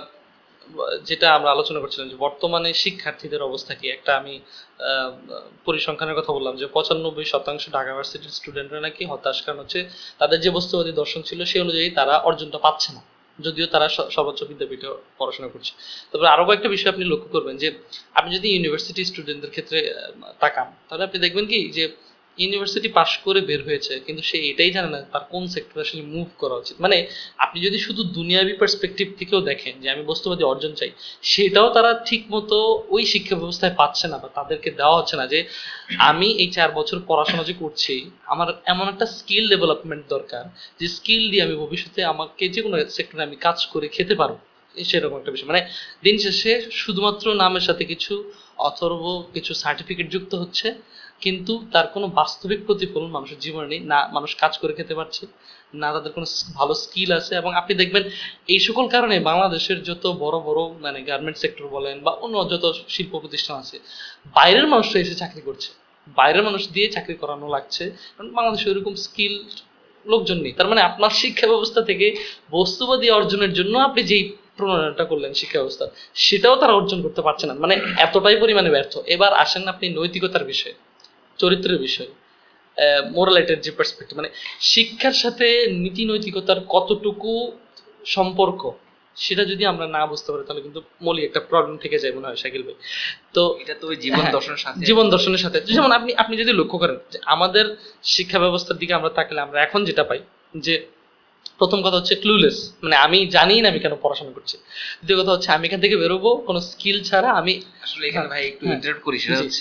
যেটা আমরা আলোচনা করছিলাম যে বর্তমানে শিক্ষার্থীদের অবস্থা কি, একটা আমি আহ, পরিসংখ্যানের কথা বললাম যে পঁচানব্বই শতাংশ ঢাকা ভার্সিটির স্টুডেন্টরা নাকি হতাশ, কারণ হচ্ছে তাদের যে বস্তুবাদী দর্শন ছিল সেই অনুযায়ী তারা অর্জনটা পাচ্ছে না, যদিও তারা স- সর্বোচ্চ বিদ্যাপীঠে পড়াশোনা করছে। তারপরে আরো কয়েকটা বিষয় আপনি লক্ষ্য করবেন যে আপনি যদি ইউনিভার্সিটি স্টুডেন্টদের ক্ষেত্রে আহ, তাকান, তাহলে আপনি দেখবেন কি যে ইউনিভার্সিটি পাশ করে বের হয়েছে কিন্তু সে এটাই জানে না তার কোন সেক্টরে আসলে মুভ করা উচিত। মানে আপনি যদি শুধু দুনিয়াবি পার্সপেক্টিভ থেকেও দেখেন যে আমি বস্তুবাদী অর্জন চাই, সেটাও তারা ঠিক মতো ওই শিক্ষা ব্যবস্থায় পাচ্ছে না বা তাদেরকে দেওয়া হচ্ছে না যে আমি এই চার বছর পড়াশোনা যে করছি আমার এমন একটা স্কিল ডেভেলপমেন্ট দরকার যে স্কিল দিয়ে আমি ভবিষ্যতে আমাকে যে কোনো সেক্টরে আমি কাজ করে খেতে পারবো। সেরকম একটা বিষয়, মানে দিন শেষে শুধুমাত্র নামের সাথে কিছু অথর্ব কিছু সার্টিফিকেট যুক্ত হচ্ছে, কিন্তু তার কোনো বাস্তবিক প্রতিফলন মানুষের জীবনে নেই। না মানুষ কাজ করে খেতে পারছে, না তাদের কোনো স- ভালো স্কিল আছে। এবং আপনি দেখবেন এই সকল কারণে বাংলাদেশের যত বড় বড় মানে গার্মেন্ট সেক্টর বলেন বা অন্য যত শিল্প প্রতিষ্ঠান আছে, বাইরের মানুষরা এসে চাকরি করছে, বাইরের মানুষ দিয়ে চাকরি করানো লাগছে, কারণ বাংলাদেশে ওইরকম স্কিল লোকজন নেই। তার মানে আপনার শিক্ষা ব্যবস্থা থেকে বস্তুবাদী অর্জনের জন্য আপনি যেই প্রণয়নটা করলেন শিক্ষা ব্যবস্থা, সেটাও তারা অর্জন করতে পারছে না, মানে এতটাই পরিমাণে ব্যর্থ। এবার আসেন আপনি নৈতিকতার বিষয়ে, চরিত্রের বিষয়, মোরালিটির যে পার্সপেক্টিভ, মানে শিক্ষার সাথে নীতি নৈতিকতার কতটুকু সম্পর্ক, সেটা যদি আমরা না বুঝতে পারি তাহলে কিন্তু মৌলিক একটা প্রবলেম থেকে যায় মনে হয় শাকিল ভাই। তো এটা তো ওই জীবন হ্যাঁ, দর্শনের সাথে জীবন দর্শনের সাথে যেমন আপনি আপনি যদি লক্ষ্য করেন যে আমাদের শিক্ষা ব্যবস্থার দিকে আমরা তাকালে আমরা এখন যেটা পাই যে প্রথম কথা হচ্ছে ক্লুলেস, মানে আমি জানি না আমি কেন পড়াশোনা করছি। দ্বিতীয় কথা হচ্ছে আমি এখান থেকে বেরোবো কোনো স্কিল ছাড়া। আমি আসলে এখানে ভাই একটু হ্যাঁ, ইন্টারাপ্ট করি, সেটা জি। হচ্ছে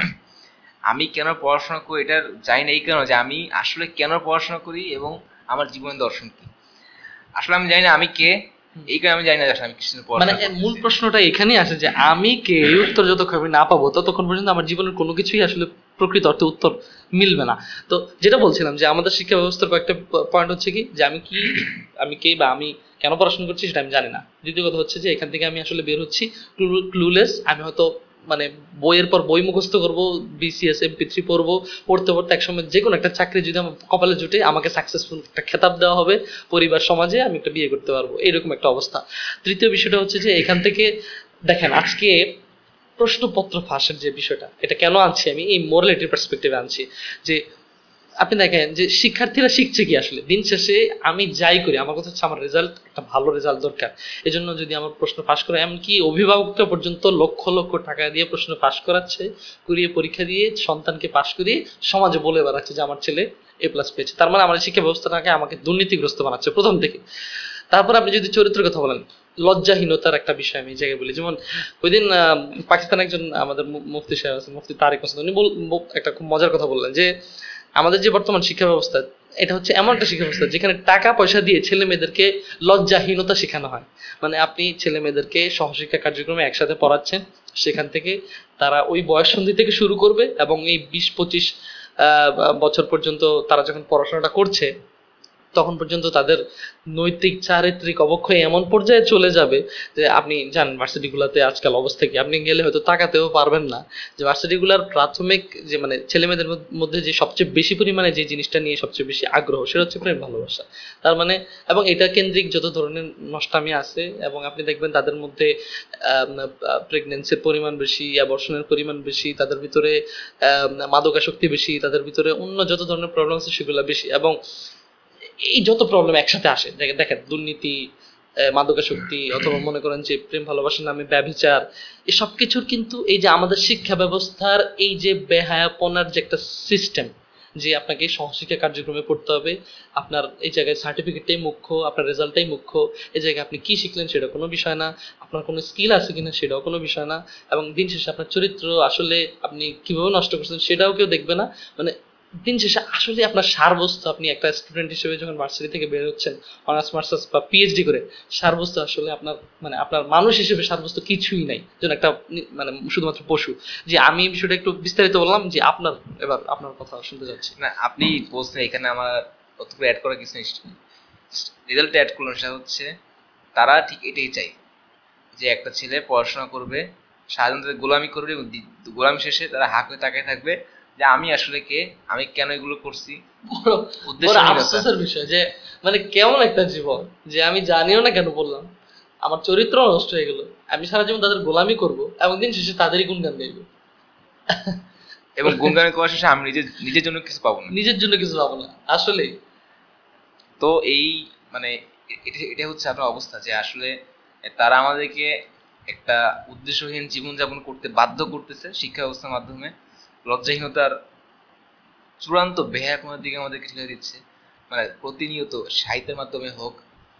আমি কেন পড়াশোনা করি এটার জানি না, এই কারণে যে আমি আসলে কেন পড়াশোনা করি এবং আমার জীবনের দর্শন কি। আসলে আমি জানি না আমি কে, এই কারণে আমি জানি না আসলে আমি কিসের মানে পড়াশোনা এর মূল করতেছি। প্রশ্নটা এখানেই আসে যে আমি কে, এই উত্তর যতক্ষণ আমি না পাবো ততক্ষণ পর্যন্ত আমার জীবনের কোনো কিছুই আসলে প্রকৃত অর্থে উত্তর মিলবে না। তো যেটা বলছিলাম যে আমাদের শিক্ষা ব্যবস্থার কয়েকটা পয়েন্ট হচ্ছে কি যে আমি কি, আমি কে বা আমি কেন পড়াশোনা করছি সেটা আমি জানি না। দ্বিতীয় কথা হচ্ছে যে এখান থেকে আমি আসলে বের হচ্ছি ক্লুলেস। আমি হয়তো মানে বইয়ের পর বই মুখস্থ করবো, বিসিএস এমপি থ্রি পড়বো, পড়তে পড়তে একসময় যে কোনো একটা চাকরি যদি আমার কপালে জুটে আমাকে সাকসেসফুল একটা খেতাব দেওয়া হবে পরিবার সমাজে, আমি একটা বিয়ে করতে পারবো, এরকম একটা অবস্থা। তৃতীয় বিষয়টা হচ্ছে যে এখান থেকে দেখেন আজকে প্রশ্নপত্র ফাঁসের যে বিষয়টা, এটা কেন আনছি আমি এই মোরালিটির পার্সপেক্টিভে আনছি যে আপনি দেখেন যে শিক্ষার্থীরা শিখছে কি আসলে দিন শেষে আমি যাই করি আমার কথা হচ্ছে আমার রেজাল্ট একটা ভালো রেজাল্ট দরকার। এই জন্য যদি আমার প্রশ্ন পাশ করে, এমনকি অভিভাবকটা পর্যন্ত লক্ষ লক্ষ টাকা দিয়ে প্রশ্ন পাশ করাচ্ছে, করিয়ে পরীক্ষা দিয়ে সন্তানকে পাশ করিয়ে সমাজে বলে বেড়াচ্ছে যে আমার ছেলে এ প্লাস পেয়েছে। তার মানে আমার শিক্ষা ব্যবস্থাটাকে আমাকে দুর্নীতিগ্রস্ত বানাচ্ছে প্রথম থেকে। তারপর আপনি যদি চরিত্রের কথা বলেন, লজ্জাহীনতার একটা বিষয় আমি এই জায়গায় বলি। যেমন ওই দিন পাকিস্তান একজন আমাদের মুফতি সাহেব আছেন, মুফতি তারিক হোসেন, উনি একটা খুব মজার কথা বললেন যে আমাদের যে বর্তমান শিক্ষা ব্যবস্থা, এটা হচ্ছে এমন একটা শিক্ষা ব্যবস্থা যেখানে টাকা পয়সা দিয়ে ছেলে মেয়েদেরকে লজ্জাহীনতা শেখানো হয়। মানে আপনি ছেলে মেয়েদেরকে সহশিক্ষা কার্যক্রমে একসাথে পড়াচ্ছেন, সেখান থেকে তারা ওই বয়ঃসন্ধি থেকে শুরু করবে এবং এই বিশ পঁচিশ বছর পর্যন্ত তারা যখন পড়াশোনাটা করছে তখন পর্যন্ত তাদের নৈতিক চারিত্রিক অবক্ষয় এমন পর্যায়ে চলে যাবে যে আপনি জানেন ভার্সিটিগুলোতে আজকাল অবস্থা কি, আপনি গেলে হয়তো তাকাতেও পারবেন না যে ভার্সিটিগুলোর প্রাথমিক যে মানে ছেলেমেয়েদের মধ্যে যে সবচেয়ে বেশি পরিমাণে যে জিনিসটা নিয়ে সবচেয়ে বেশি আগ্রহ সেটা হচ্ছে প্রেম ভালোবাসা। তার মানে এবং এটা কেন্দ্রিক যত ধরনের নষ্টামি আছে, এবং আপনি দেখবেন তাদের মধ্যে প্রেগনেন্সির পরিমাণ বেশি, অ্যাবর্শনের পরিমাণ বেশি, তাদের ভিতরে মাদকাসক্তি বেশি, তাদের ভিতরে অন্য যত ধরনের প্রবলেম আছে সেগুলো বেশি। এবং এই যত প্রবলেম একসাথে আসে, দেখেন দুর্নীতি, মাদকাসক্তি, অথবা মনে করেন যে প্রেম ভালোবাসার নামে ব্যভিচার, এই সব কিছুর কিন্তু এই যে আমাদের শিক্ষা ব্যবস্থার এই যে বেহায়াপনার যে একটা সিস্টেম, যে আপনাকে সহশিক্ষা কার্যক্রমে পড়তে হবে, আপনার এই জায়গায় সার্টিফিকেটটাই মুখ্য, আপনার রেজাল্টটাই মুখ্য, এই জায়গায় আপনি কী শিখলেন সেটা কোনো বিষয় না, আপনার কোনো স্কিল আছে কিনা সেটাও কোনো বিষয় না, এবং দিন শেষে আপনার চরিত্র আসলে আপনি কীভাবে নষ্ট করছেন সেটাও কেউ দেখবে না। মানে দিন শেষে আসলে আপনার সারবস্তু, আপনি একটা স্টুডেন্ট হিসেবে যখন ভার্সিটি থেকে বের হচ্ছেন অনার্স মাস্টার্স বা পিএইচডি করে, সারবস্তু আসলে আপনার মানে আপনার মানুষ হিসেবে সারবস্তু কিছুই নাই, যেন একটা মানে শুধুমাত্র পশু। যে আমি এই বিষয়টা একটু বিস্তারিত বললাম, যে আপনার এবার আপনার কথা শুনতে যাচ্ছি। না, আপনি বলছেন এখানে আমার অতটুকু অ্যাড করার কিছু নেই, রেজাল্টে অ্যাড করলেন। সেটা হচ্ছে তারা ঠিক এটাই চাই যে একটা ছেলে পড়াশোনা করবে, সারাদিন তাদের গোলামি করবে, এবং গোলামি শেষে তারা হাঁক হয়ে তাকায় থাকবে যে আমি আসলে কে, আমি কেন এগুলো করছি। বড় আফসোসের বিষয় যে মানে কেমন একটা জীবন যে আমি জানিও না কেন বললাম, আমার চরিত্র নষ্ট হয়ে গেল, আমি সারা জীবন তাদের গোলামি করব এবং দিন শেষে তাদেরই গুণগান গাইব, এবং গুণগান করার শেষে আমি নিজের নিজের জন্য কিছু পাবো না, নিজের জন্য কিছু পাবো না আসলে। তো এই মানে এটা হচ্ছে আপনার অবস্থা যে আসলে তারা আমাদেরকে একটা উদ্দেশ্যহীন জীবনযাপন করতে বাধ্য করতেছে শিক্ষা ব্যবস্থার মাধ্যমে, লজ্জাহীনতার চূড়ান্ত বেহায়াপনার দিকে আমাদেরকে ঠেলে দিচ্ছে, মানে প্রতিনিয়ত সাহিত্যের মাধ্যমে হোক,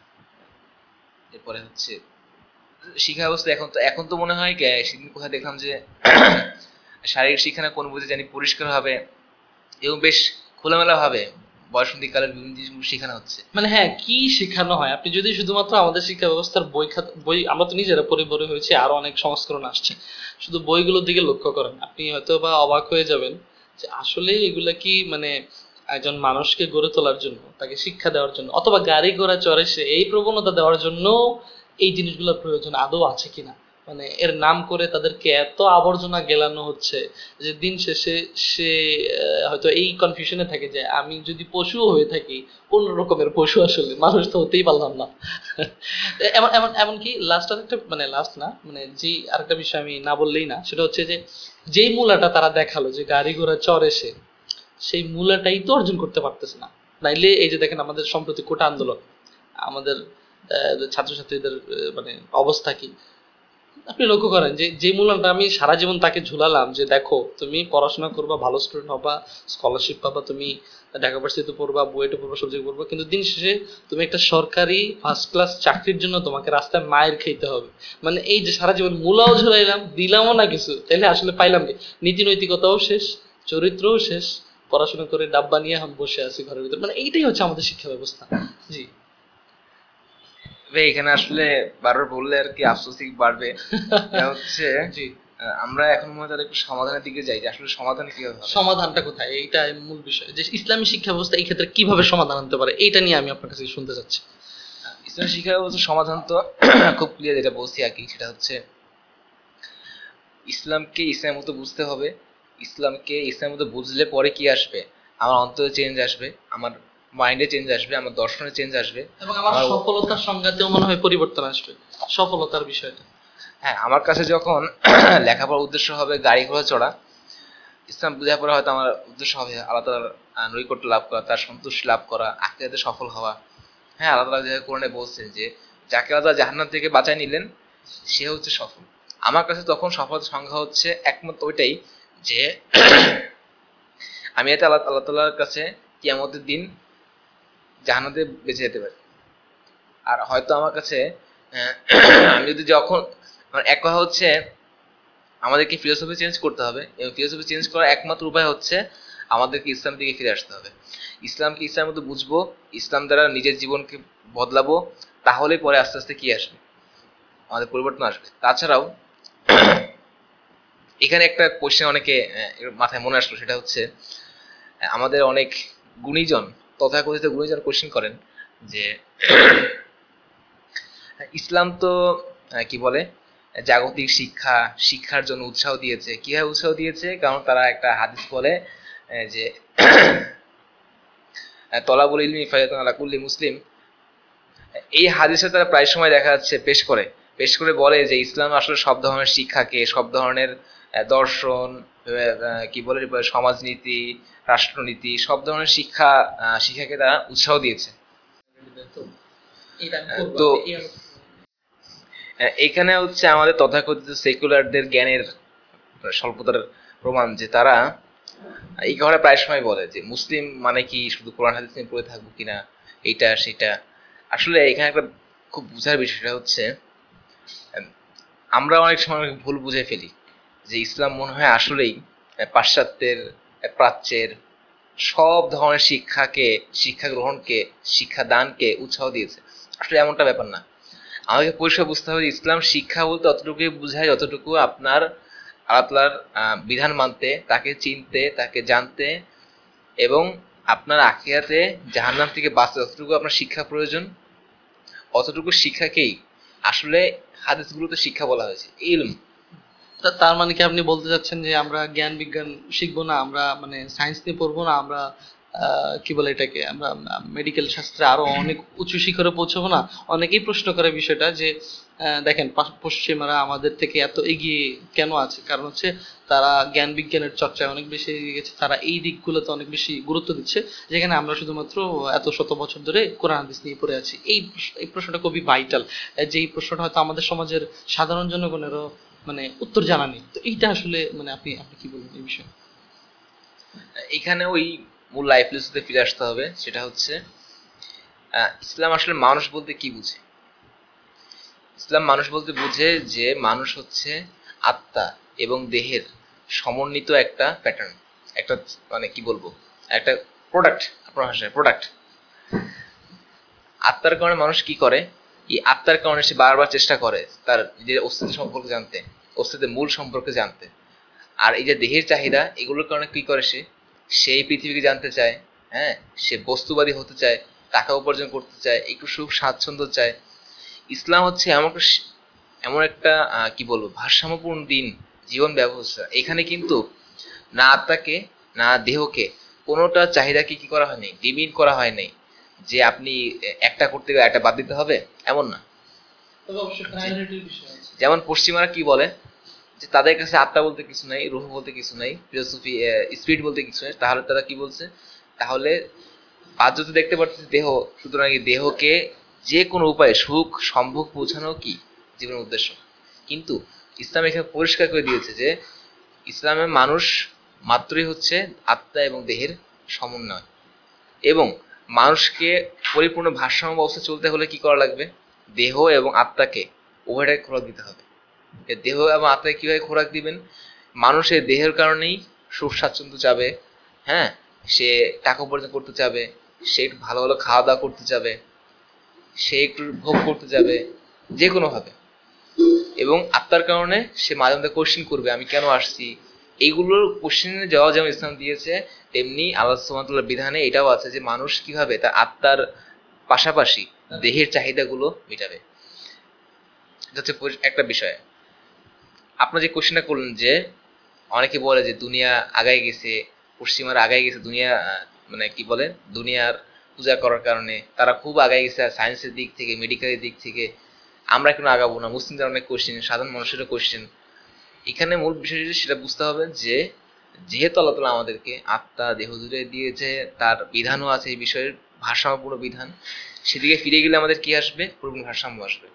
এরপরে হচ্ছে শিক্ষা ব্যবস্থা এখন তো এখন তো মনে হয় সেদিন কোথায় দেখলাম যে শারীরিক শিক্ষা না কোন বুঝে জানি পরিষ্কার হবে এবং বেশ খোলামেলা ভাবে বয়সন্ধিকালের বিভিন্ন জিনিসগুলো শেখানো হচ্ছে। মানে হ্যাঁ, কি শেখানো হয় আপনি যদি শুধুমাত্র আমাদের শিক্ষা ব্যবস্থার বই খাতা বই, আমরা তো নিজেরা পড়ে বড় হয়েছি, আরো অনেক সংস্করণ আসছে, শুধু বইগুলোর দিকে লক্ষ্য করেন আপনি হয়তো বা অবাক হয়ে যাবেন যে আসলে এগুলা কি মানে একজন মানুষকে গড়ে তোলার জন্য, তাকে শিক্ষা দেওয়ার জন্য, অথবা গাড়ি ঘোড়া চড়ে সে এই প্রবণতা দেওয়ার জন্য এই জিনিসগুলোর প্রয়োজন আদৌ আছে কিনা। মানে এর নাম করে তাদেরকে এত আবর্জনা গেলানো হচ্ছে যে দিন শেষে সে হয়তো এই কনফিউশনে থাকে যে আমি যদি পশুও হয়ে থাকি কোন রকমের পশু, আসলে মানুষ তো হতেই পারলাম না। এমন এমন এমনকি লাস্ট আরেকটা মানে লাস্ট না মানে যে আরেকটা বিষয় আমি না বললেই না, সেটা হচ্ছে যে যেই মূলাটা তারা দেখালো যে গাড়ি ঘোড়া চড়ে সে, সেই মূলাটাই তো অর্জন করতে পারতেছে না। নাইলে এই যে দেখেন আমাদের সম্প্রতি কোটা আন্দোলন, আমাদের ছাত্রছাত্রীদের মানে অবস্থা কি আপনি লক্ষ্য করেন যে যে মূল্যটা আমি সারা জীবন তাকে ঝুলালাম যে দেখো তুমি পড়াশোনা করবা, ভালো স্টুডেন্ট হবা, স্কলারশিপ পাবা, তুমি ঢাকা ভার্সিটিতে পড়বা, বুয়েটে পড়বা, সব জায়গায় পড়বা, কিন্তু দিন শেষে তুমি একটা সরকারি ফার্স্ট ক্লাস চাকরির জন্য তোমাকে রাস্তায় মায়ের খেতে হবে। মানে এই যে সারা জীবন মূলাও ঝুলাইলাম, দিলামও না কিছু, তাইলে আসলে পাইলাম কি? নীতি নৈতিকতাও শেষ, চরিত্রও শেষ, পড়াশোনা করে ডাব্বা নিয়ে আমি বসে আছি ঘরের ভিতরে। মানে এইটাই হচ্ছে আমাদের শিক্ষা ব্যবস্থা। জি ভাই এখানে আসলে বারবার বললে আর কি আফসোসই বাড়বে। এটা হচ্ছে জি, আহ, আমরা এখন মনে হয় তাহলে একটু সমাধানের দিকে যাই, যে আসলে সমাধান কিভাবে হবে। সমাধানটা কোথায়, এইটা মূল বিষয়, যে ইসলামী শিক্ষা ব্যবস্থা এই ক্ষেত্রে কিভাবে সমাধান আনতে পারে, এইটা নিয়ে আমি আপনার কাছে শুনতে চাচ্ছি। ইসলাম শিক্ষা ব্যবস্থার সমাধান তো খুব ক্লিয়ার, যেটা বলছি আর কি, সেটা হচ্ছে ইসলামকে ইসলামের মতো বুঝতে হবে। ইসলামকে ইসলামের মতো বুঝলে পরে কি আসবে, আমার অন্তরে চেঞ্জ আসবে, আমার মাইন্ডে চেঞ্জ আসবে, আমার দর্শনে চেঞ্জ আসবে, এবং আমার আমার সফলতার সংজ্ঞাতেও মনে হয় পরিবর্তন আসবে, সফলতার বিষয়টা। হ্যাঁ, আমার কাছে যখন লেখাপড়ার উদ্দেশ্য হবে গাড়ি ঘোড়া চড়া, ইসলাম বুঝার পরে হয়তো আমার উদ্দেশ্য হবে আল্লাহ তাআলার আহ, নৈকট্য লাভ করা, তার সন্তুষ্টি লাভ করা, আখিরাতে সফল হওয়া। হ্যাঁ, আল্লাহ তাআলা যেভাবে কোরআনে বলছেন যে যাকে আল্লাহ জাহান্নাম থেকে বাঁচায় নিলেন সে হচ্ছে সফল। আমার কাছে তখন সফলতার সংখ্যা হচ্ছে একমাত্র ওইটাই, যে আমি এটা আল্লাহ আল্লাহ তাআলার কাছে কিয়ামতের দিন জাহান্নামে বেঁচে যেতে পারি। আর হয়তো আমার কাছে আহ, আমি যদি যখন আমার এক কথা হচ্ছে আমাদেরকে ফিলোসফি চেঞ্জ করতে হবে, এবং ফিলোসফি চেঞ্জ করার একমাত্র উপায় হচ্ছে আমাদেরকে ইসলাম দিকে ফিরে আসতে হবে। ইসলামকে ইসলামের মতো বুঝবো, ইসলাম দ্বারা নিজের জীবনকে বদলাবো, তাহলে পরে আস্তে আস্তে কি আসবে, আমাদের পরিবর্তন আসবে। তাছাড়াও এখানে একটা কোশ্চেন অনেকে আহ, মাথায় মনে আসলো, সেটা হচ্ছে আহ, আমাদের অনেক গুণীজন, তথাকথিত গুণীজন কোশ্চেন করেন যে ইসলাম তো আহ, কি বলে জাগতিক শিক্ষা শিক্ষার জন্য উৎসাহ দিয়েছে। কিভাবে উৎসাহ দিয়েছে? কারণ তারা একটা হাদিস বলে আহ, যে তলাবুল ইলমি ফারিদাতুন আলা কুল্লি মুসলিম। এই হাদিসে তারা প্রায় সময় দেখা যাচ্ছে পেশ করে পেশ করে বলে যে ইসলাম আসলে সব ধরনের শিক্ষাকে, সব ধরনের আহ, দর্শন, আহ, কি বলে সমাজনীতি, রাষ্ট্রনীতি, সব ধরনের শিক্ষা আহ, শিক্ষাকে তারা উৎসাহ দিয়েছে। তো এটা আমি আহ, করবো, তো আপনি এই আলোচনা আহ, এখানে হচ্ছে আমাদের তথাকথিত সেকুলারদের জ্ঞানের স্বল্পতার প্রমাণ, যে তারা এই কথা প্রায় সময় বলে যে মুসলিম মানে কি শুধু কোরআন হাদিস নিয়ে পড়ে থাকবো কিনা, এইটা সেটা। আসলে এখানে একটা খুব বুঝার বিষয়টা হচ্ছে উম, আমরা অনেক সময় অনেক ভুল বুঝে ফেলি যে ইসলাম মনে হয় আসলেই আহ, পাশ্চাত্যের আহ, প্রাচ্যের সব ধরনের শিক্ষাকে, শিক্ষা গ্রহণকে, শিক্ষাদানকে উৎসাহ দিয়েছে। আসলে এমনটা ব্যাপার না। আমাকে পরিষ্কার বুঝতে হবে যে ইসলাম শিক্ষা বলতে অতটুকুই বোঝায় যতটুকু আপনার আল্লাহ তাআলার আহ, বিধান মানতে, তাকে চিনতে, তাকে জানতে, এবং আপনার আখিরাতে জাহান্নাম থেকে বাঁচতে যতটুকু আপনার শিক্ষা প্রয়োজন, অতটুকু শিক্ষাকেই আসলে হাদিসগুলোতে শিক্ষা বলা হয়েছে, ইলম। তা- তার মানে কি আপনি বলতে চাচ্ছেন যে আমরা জ্ঞান বিজ্ঞান শিখবো না, আমরা মানে সায়েন্স নিয়ে পড়বো না, আমরা আহ, কি বলে এটাকে, আমরা মেডিকেল শাস্ত্রে আরো অনেক উঁচু শিখরে পৌঁছবো না? অনেকেই প্রশ্ন করে বিষয়টা যে আহ, দেখেন পা- পশ্চিমারা আমাদের থেকে এত এগিয়ে কেন আছে, কারণ হচ্ছে তারা জ্ঞান বিজ্ঞানের চর্চায় অনেক বেশি এগিয়ে গেছে, তারা এই দিকগুলোতে অনেক বেশি গুরুত্ব দিচ্ছে, যেখানে আমরা শুধুমাত্র এত শত বছর ধরে কোরআন হাদিস নিয়ে পড়ে আছি। এই প্রশ্ন- এই প্রশ্নটা খুবই ভাইটাল, যে এই প্রশ্নটা হয়তো আমাদের সমাজের সাধারণ জনগণেরও মানে উত্তর জানা নেই। তো এইটা আসলে মানে আপনি আপনি কি বলবেন এই বিষয়ে? এখানে ওই মূল লাইফ লেসনে ফিরে আসতে হবে, সেটা হচ্ছে আহ, ইসলাম আসলে মানুষ বলতে কি বুঝে। ইসলাম মানুষ বলতে বুঝে যে মানুষ হচ্ছে আত্মা এবং দেহের সমন্বিত একটা প্যাটার্ন, একটা মানে কি বলবো, একটা প্রোডাক্ট, আপনার ভাষায় প্রোডাক্ট। আত্মার কারণে মানুষ কি করে, এই আত্মার কারণে সে বারবার চেষ্টা করে তার নিজের অস্তিত্ব সম্পর্কে জানতে, অস্তিত্বের মূল সম্পর্কে জানতে। আর এই যে দেহের চাহিদা, এগুলোর কারণে কি করে, সে সেই পৃথিবীকে জানতে চায়। হ্যাঁ, সে বস্তুবাদী হতে চায়, টাকা উপার্জন করতে চায়, একটু সুখ স্বাচ্ছন্দ্য চায়। ইসলাম হচ্ছে এমন একটা স- এমন একটা আহ, কি বলবো ভারসাম্যপূর্ণ দিন, জীবন ব্যবস্থা। এখানে কিন্তু না আত্মাকে না দেহকে কোনোটা চাহিদাকে কি করা হয়নি, ডিমিট করা হয় নাই, যে আপনি এ- একটা করতে গেলে একটা বাদ দিতে হবে, এমন না। তবে অবশ্যই প্রায়োরিটির বিষয় আছে। যেমন পশ্চিমারা কি বলে যে তাদের কাছে আত্মা বলতে কিছু নাই, রুহ বলতে কিছু নাই, ফিলোসফি স্পিরিট বলতে কিছু নেই। তাহলে তারা কি বলছে, তাহলে পাঁচ যত দেখতে পাচ্ছি দেহ, সুতরাং এই দেহকে যে কোনো উপায়ে সুখ সম্ভোগ পৌঁছানো কি জীবনের উদ্দেশ্য। কিন্তু ইসলাম এখানে পরিষ্কার করে দিয়েছে যে ইসলামে মানুষ মাত্রই হচ্ছে আত্মা এবং দেহের সমন্বয়, এবং মানুষকে পরিপূর্ণ ভারসাম্য অবস্থায় চলতে হলে কি করা লাগবে, দেহ এবং আত্মাকে উভয়টাকে খোরাক দিতে হবে। এ দেহ এবং আত্মাকে কিভাবে খোরাক দিবেন? মানুষের দেহের কারণেই সুখ স্বাচ্ছন্দ্য চাবে। হ্যাঁ, সে টাকা উপার্জন করতে চাবে, সে একটু ভালো ভালো খাওয়া দাওয়া করতে চাবে, সে একটু ভোগ করতে যাবে যে কোনোভাবে, এবং আত্মার কারণে সে মাঝে মধ্যে কোশ্চেন করবে আমি কেন আসছি। এইগুলোর কোশ্চেনের জবাব যেমন ইসলাম দিয়েছে, তেমনি আল্লাহ সুবহানাহু ওয়া তাআলার বিধানে এটাও আছে যে মানুষ কিভাবে তার আত্মার পাশাপাশি দেহের চাহিদাগুলো মেটাবে। এটা হচ্ছে একটা বিষয়। আপনার যে কোশ্চেনটা করলেন যে অনেকে বলে যে দুনিয়া আগায় গেছে, পশ্চিমারা আগায় গেছে দুনিয়া, মানে কি বলে, দুনিয়ার পূজা করার কারণে তারা খুব আগায় গেছে সায়েন্সের দিক থেকে, মেডিকেলের দিক থেকে, আমরা কেন আগাবো না। মুসলিমদের অনেক কোশ্চেন, সাধারণ মানুষেরও কোশ্চেন। এখানে মূল বিষয় সেটা বুঝতে হবে যে যেহেতু আল্লাহ তাআলা আমাদেরকে আত্মা দেহ দুটো দিয়েছে, তার বিধানও আছে এই বিষয়ের, ভারসাম্যপূর্ণ বিধান, সেদিকে ফিরে গেলে আমাদের কি আসবে, পূর্ণ ভারসাম্য আসবে।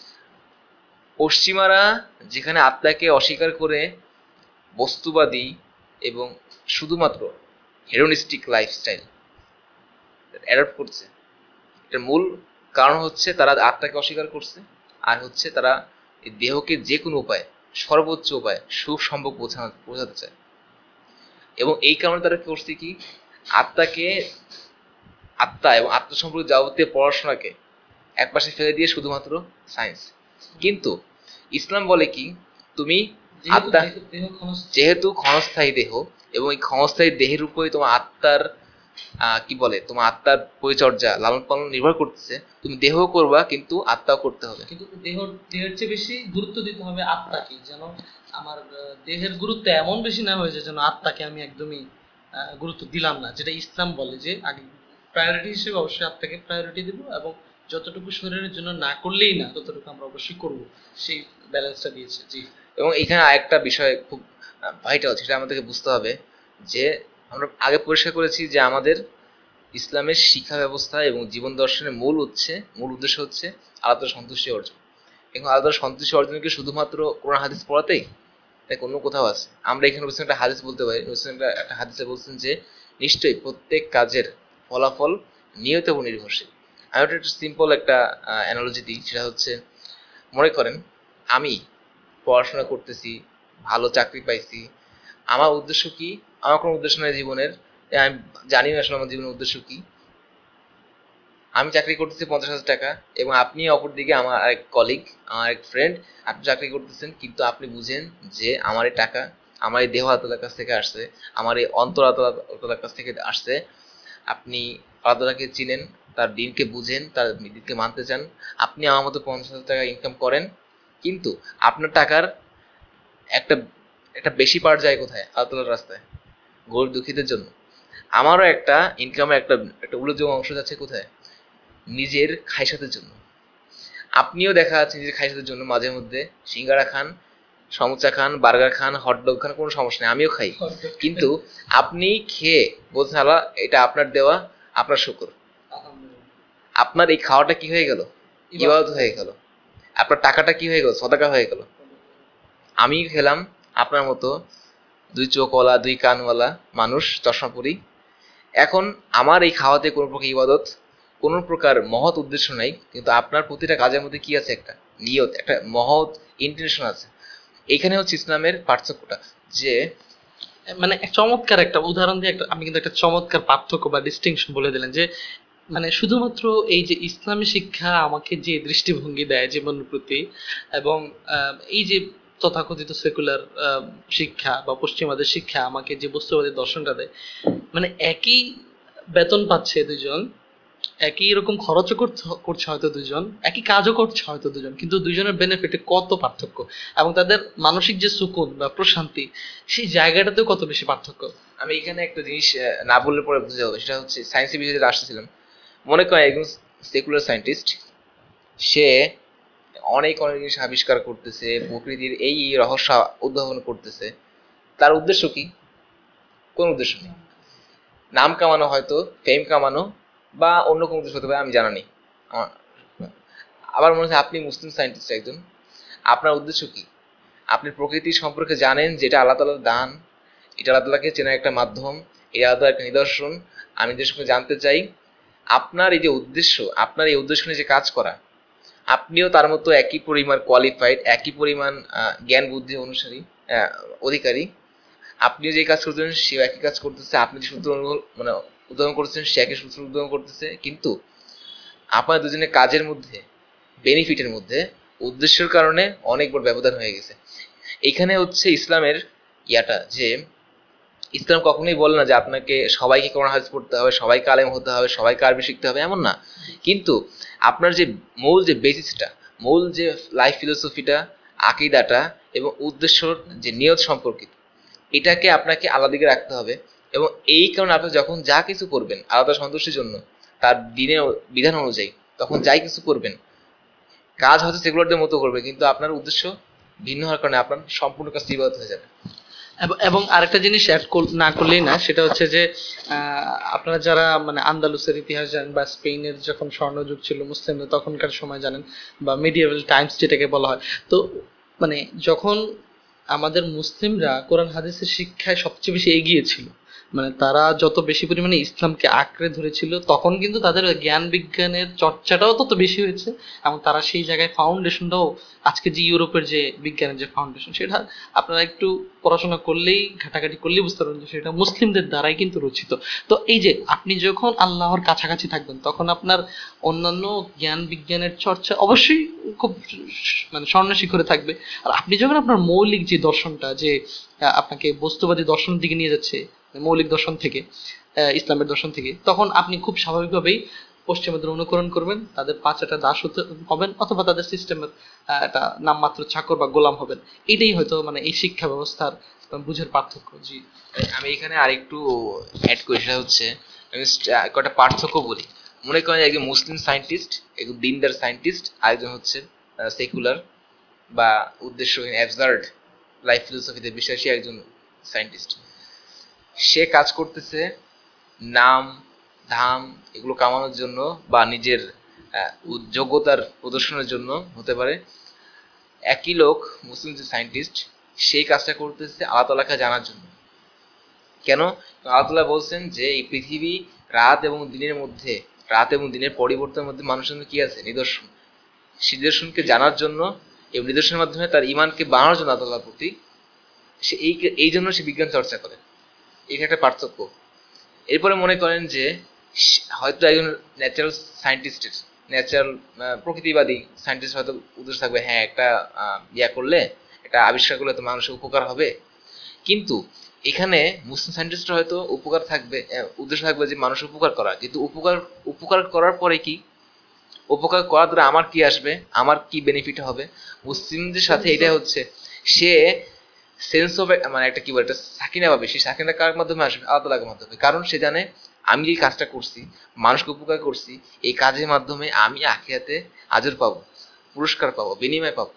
পশ্চিমারা যেখানে আত্মাকে অস্বীকার করে বস্তুবাদী এবং শুধুমাত্র হেডোনিস্টিক লাইফস্টাইল অ্যাডপ্ট করছে, এটার মূল কারণ হচ্ছে তারা আত্মাকে অস্বীকার করছে, আর হচ্ছে তারা এই দেহকে যে কোনো উপায়ে, সর্বোচ্চ উপায়ে সুখ সম্ভব বোঝানো বোঝাতে চায়। এবং এই কারণে তারা করছে কি, আত্মাকে, আত্মা এবং আত্মা সম্পর্কে যাবতীয় পড়াশোনাকে একপাশে ফেলে দিয়ে শুধুমাত্র সায়েন্স। কিন্তু ইসলাম বলে কি, তুমি আত্মা যেহেতু ক্ষণস্থায়ী দেহ, এবং এই ক্ষণস্থায়ী দেহের উপরে তোমার আত্মার আহ কি বলে, তোমার আত্মার পরিচর্যা লালন পালন নির্ভর করতেছে, তুমি দেহ করবা কিন্তু আত্মাও করতে হবে। কিন্তু দেহ দেহের চেয়ে বেশি গুরুত্ব দিতে হবে আত্মাকে, যেন আমার দেহের গুরুত্ব এমন বেশি না হয়েছে যেন আত্মাকে আমি একদমই গুরুত্ব দিলাম না, যেটা ইসলাম বলে যে আগে প্রায়োরিটি হিসেবে অবশ্যই আত্মাকে প্রায়োরিটি দেবো, এবং যতটুকু শরীরের জন্য না করলেই না ততটুকু আমরা অবশ্যই করব, সেই ব্যালেন্সটা দিয়েছে। জি। এবং এখানে আরেকটা বিষয় খুব ভাইটাল, সেটা আমাদেরকে বুঝতে হবে যে আমরা আগে পরিষ্কার করেছি যে আমাদের ইসলামের শিক্ষা ব্যবস্থা এবং জীবন দর্শনের মূল হচ্ছে, মূল উদ্দেশ্য হচ্ছে আল্লাহ তাআলার সন্তুষ্টি অর্জন। এবং আল্লাহ তাআলার সন্তুষ্টি অর্জনকে শুধুমাত্র কোরআন হাদিস পড়াতেই, তাই অন্য কোথাও আছে। আমরা এখানে বলছেন একটা হাদিস বলতে পারি, একটা হাদিসে বলছেন যে নিশ্চয়ই প্রত্যেক কাজের ফলাফল নিয়তের উপর নির্ভরশীল। আমি একটা সিম্পল একটা অ্যানালজি দিই, সেটা হচ্ছে মনে করেন আমি পড়াশোনা করতেছি, ভালো চাকরি পাইছি, আমার উদ্দেশ্য কি, আমার কোনো উদ্দেশ্য নেই জীবনের, আমি জানি না আসলে আমার জীবনের উদ্দেশ্য কি। আমি চাকরি করতেছি পঞ্চাশ হাজার টাকা, এবং আপনি অপরদিকে আমার আরেক কলিগ, আমার এক ফ্রেন্ড, আপনি চাকরি করতেছেন, কিন্তু আপনি বুঝেন যে আমার এই টাকা আমার এই দেহ আল্লাহর কাছ থেকে আসছে, আমার এই অন্তর আল্লাহর কাছ থেকে আসছে। আপনি আল্লাহকে চিনেন, তার দিনকে বুঝেন, তার দিনকে মানতে চান, আপনি আমার মতো পঞ্চাশ হাজার টাকা ইনকাম করেন, কিন্তু আপনার টাকার একটা একটা বেশি পার্ট যায় কোথায়, আল্লাহর রাস্তায়, গরিব দুঃখীদের জন্য। আমারও একটা ইনকামের একটা একটা উল্লেখযোগ্য অংশ যাচ্ছে কোথায়, নিজের খাইসাতের জন্য। আপনিও দেখা যাচ্ছে নিজের খাইসাতের জন্য মাঝে মধ্যে সিঙ্গারা খান, সমোসা খান, বার্গার খান, হটডগ খান, কোনো সমস্যা নেই, আমিও খাই। কিন্তু আপনি খেয়ে বলছেন আল্লাহ এটা আপনার দেওয়া, আপনার শুকর। আপনার এই খাওয়াটা কি হয়ে গেল, ইবাদত হয়ে গেল। আপনার টাকাটা কি হয়ে গেল, সদাকা হয়ে গেল। আমি খেলাম আপনার মতো দুই চোখওয়ালা দুই কানওয়ালা মানুষ, চশমা পরি। এখন আমার এই খাওয়াতে কোনো প্রকার ইবাদত, কোনো প্রকার মহৎ উদ্দেশ্য নাই, কিন্তু আপনার প্রতিটা কাজের মধ্যে কি আছে, একটা নিয়ত, একটা মহৎ ইন্টেনশন আছে। এইখানে হচ্ছে ইসলামের পার্থক্যটা, যে মানে চমৎকার একটা উদাহরণ দিয়ে একটা আমি কিন্তু একটা চমৎকার পার্থক্য বা ডিস্টিংশন বলে দিলেন, যে মানে শুধুমাত্র এই যে ইসলামী শিক্ষা আমাকে যে দৃষ্টিভঙ্গি দেয় জীবনের প্রতি, এবং এই যে তথাকথিত সেকুলার শিক্ষা বা পশ্চিমাদের শিক্ষা আমাকে যে বস্তুবাদী দর্শনটা দেয়, মানে একই বেতন পাচ্ছে দুজন, একই রকম খরচও করছে হয়তো দুজন, একই কাজও করছে হয়তো দুজন, কিন্তু দুজনের বেনিফিটে কত পার্থক্য, এবং তাদের মানসিক যে সুকুন বা প্রশান্তি, সেই জায়গাটাতেও কত বেশি পার্থক্য। আমি এখানে একটা জিনিস না বললে পরে বুঝতে যাবো, সেটা হচ্ছে সায়েন্সের বিষয়ে যেটা আসতেছিলাম। মনে করেন একজন সেকুলার সায়েন্টিস্ট, সে অনেক অনেক জিনিস আবিষ্কার করতেছে, প্রকৃতির এই রহস্য উদ্ভাবন করতেছে, তার উদ্দেশ্য কি, কোন উদ্দেশ্য নেই, নাম কামানো, হয়তো ফেম কামানো, বা অন্য কোনো উদ্দেশ্য হতে পারে, আমি জানা নেই আমার। আবার মনে হচ্ছে আপনি মুসলিম সায়েন্টিস্ট একজন, আপনার উদ্দেশ্য কি, আপনি প্রকৃতি সম্পর্কে জানেন যেটা আল্লাহ তাআলার দান, এটা আল্লাহ তাআলাকে চেনার একটা মাধ্যম, এটা আল্লাহ তাআলার একটা নিদর্শন, আমি এদের সঙ্গে জানতে চাই। আপনার এই যে উদ্দেশ্য, আপনার এই উদ্দেশ্য নিয়ে যে কাজ করা, আপনিও তার মতো একই পরিমাণ কোয়ালিফাইড, একই পরিমাণ জ্ঞান বুদ্ধি অনুসারী অধিকারী, আপনিও যে কাজ করতেছেন সেও একই কাজ করতেছে, আপনি যে সূত্র মানে উদ্ভাবন করতেছেন সে একই সূত্র উদ্ভাবন করতেছে, কিন্তু আপনার দুজনের কাজের মধ্যে, বেনিফিটের মধ্যে উদ্দেশ্যের কারণে অনেক বড় ব্যবধান হয়ে গেছে। এখানে হচ্ছে ইসলামের ইয়াটা, যে ইসলাম কখনোই বলে না যে আপনাকে সবাইকে কোরআন হাদিস পড়তে হবে, সবাইকে আলেম হতে হবে, সবাইকে আরবি শিখতে হবে, এমন না। কিন্তু আপনার যে মূল যে বেসিসটা, মূল যে লাইফ ফিলোসফিটা, আকিদাটা এবং উদ্দেশ্যর যে নিয়ত সম্পর্কিত, এটাকে আপনাকে আলাদা দিকে রাখতে হবে। এবং এই কারণে আপনি যখন যা কিছু করবেন আলাদা সন্তুষ্টির জন্য, তার দিনের বিধান অনুযায়ী তখন যাই কিছু করবেন, কাজ হয়তো সেকুলারদের মতো করবে, কিন্তু আপনার উদ্দেশ্য ভিন্ন হওয়ার কারণে আপনার সম্পূর্ণ কাজ ইবাদত হয়ে যাবে। এব- এবং আরেকটা জিনিস অ্যাড না করলেই না, সেটা হচ্ছে যে আহ, আপনারা যারা মানে আন্দালুসের ইতিহাস জানেন বা স্পেনের যখন স্বর্ণযুগ ছিল মুসলিমদের তখনকার সময় জানেন, বা মিডিয়েভাল টাইমস যেটাকে বলা হয়, তো মানে যখন আমাদের মুসলিমরা কোরআন হাদিসের শিক্ষায় সবচেয়ে বেশি এগিয়ে ছিল, মানে তারা যত বেশি পরিমাণে ইসলামকে আঁকড়ে ধরেছিল, তখন কিন্তু তাদের জ্ঞান বিজ্ঞানের চর্চাটাও তত বেশি হয়েছে, এবং তারা সেই জায়গায় ফাউন্ডেশনটাও, আজকে যে ইউরোপের যে বিজ্ঞানের যে ফাউন্ডেশন, সেটা আপনারা একটু পড়াশোনা করলেই, ঘাটাঘাটি করলেই বুঝতে পারবেন যে সেটা মুসলিমদের দ্বারাই কিন্তু রচিত। তো এই যে আপনি যখন আল্লাহর কাছাকাছি থাকবেন, তখন আপনার অন্যান্য জ্ঞান বিজ্ঞানের চর্চা অবশ্যই খুব মানে স্বর্ণ শিখরে থাকবে। আর আপনি যখন আপনার মৌলিক যে দর্শনটা, যে আহ, আপনাকে বস্তুবাদী দর্শনের দিকে নিয়ে যাচ্ছে, মৌলিক দর্শন থেকে, আহ, ইসলামের দর্শন থেকে, তখন আপনি খুব স্বাভাবিকভাবেই পশ্চিমাদের অনুকরণ করবেন, তাদের পাঁচাটা দাস হতে হবেন, অথবা তাদের সিস্টেমের একটা নামমাত্র চাকর বা গোলাম হবেন। এটাই হয়তো মানে এই শিক্ষা ব্যবস্থার আহ, বুঝের পার্থক্য। জি। আমি এখানে আরেকটু অ্যাড করি, সেটা হচ্ছে আমি st- কটা পার্থক্য বলি। মনে করেন একজন মুসলিম সায়েন্টিস্ট, একজন দিনদার সায়েন্টিস্ট, আরেকজন হচ্ছে সেকুলার বা উদ্দেশ্যহীন অ্যাবসার্ড লাইফ ফিলোসফিতে বিশ্বাসী একজন সায়েন্টিস্ট। সে কাজ করতেছে নাম ধাম এগুলো কামানোর জন্য, বা নিজের আহ, উ- যোগ্যতার প্রদর্শনের জন্য হতে পারে। একই লোক মুসলিম যে সায়েন্টিস্ট, সেই কাজটা করতেছে আল্লাহ তাআলাকে জানার জন্য। কেন? আল্লাহ তাআলা বলছেন যে এই পৃথিবী রাত এবং দিনের মধ্যে, রাত এবং দিনের পরিবর্তনের মধ্যে মানুষের জন্য কি আছে? নিদর্শন। সেই নিদর্শনকে জানার জন্য এবং নিদর্শনের মাধ্যমে তার ইমানকে বাড়ানোর জন্য আল্লাহ তাআলার প্রতি সে এই এই জন্য সে বিজ্ঞান চর্চা করে। এটা একটা পার্থক্য। এরপরে মনে করেন যে সে- হয়তো একজন ন্যাচারাল সায়েন্টিস্টের, ন্যাচারাল প্রকৃতিবাদী সায়েন্টিস্ট হয়তো উদ্দেশ্য থাকবে, হ্যাঁ একটা আহ, ইয়া করলে, একটা আবিষ্কার করলে তো মানুষের উপকার হবে। কিন্তু এখানে মুসলিম সায়েন্টিস্টরা হয়তো উপকার থাকবে, আহ, উদ্দেশ্য থাকবে যে মানুষের উপকার করা, কিন্তু উপকার উপকার করার পরে কি, উপকার করার দ্বারা আমার কি আসবে, আমার কি বেনিফিট হবে। মুসলিমদের সাথে এটা হচ্ছে, সে সেন্স অফ মানে একটা কি বলে, একটা সাকিনা পাবে। সেই সাকিনা কার মাধ্যমে আসবে? আল্লাহ তাআলার মাধ্যমে। কারণ সে জানে আমি এই কাজটা করছি, মানুষকে উপকার করছি, এই কাজের মাধ্যমে আমি আখিরাতে আজর পাবো, পুরস্কার পাবো, বিনিময় পাবো।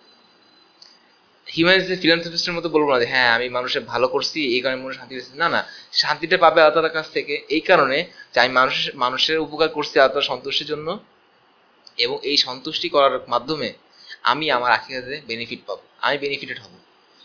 হিউম্যানিস্ট ফিলান্থ্রপিস্টের মতো বলবো না যে হ্যাঁ আমি মানুষের ভালো করছি এই কারণে মানুষ শান্তি পেয়েছে। না না, শান্তিটা পাবে আল্লাহ তাআলার কাছ থেকে এই কারণে যে আমি মানুষের মানুষের উপকার করছি আল্লাহ তাআলার সন্তুষ্টির জন্য, এবং এই সন্তুষ্টি করার মাধ্যমে আমি আমার আখিরাতে বেনিফিট পাবো, আমি বেনিফিটেড হব।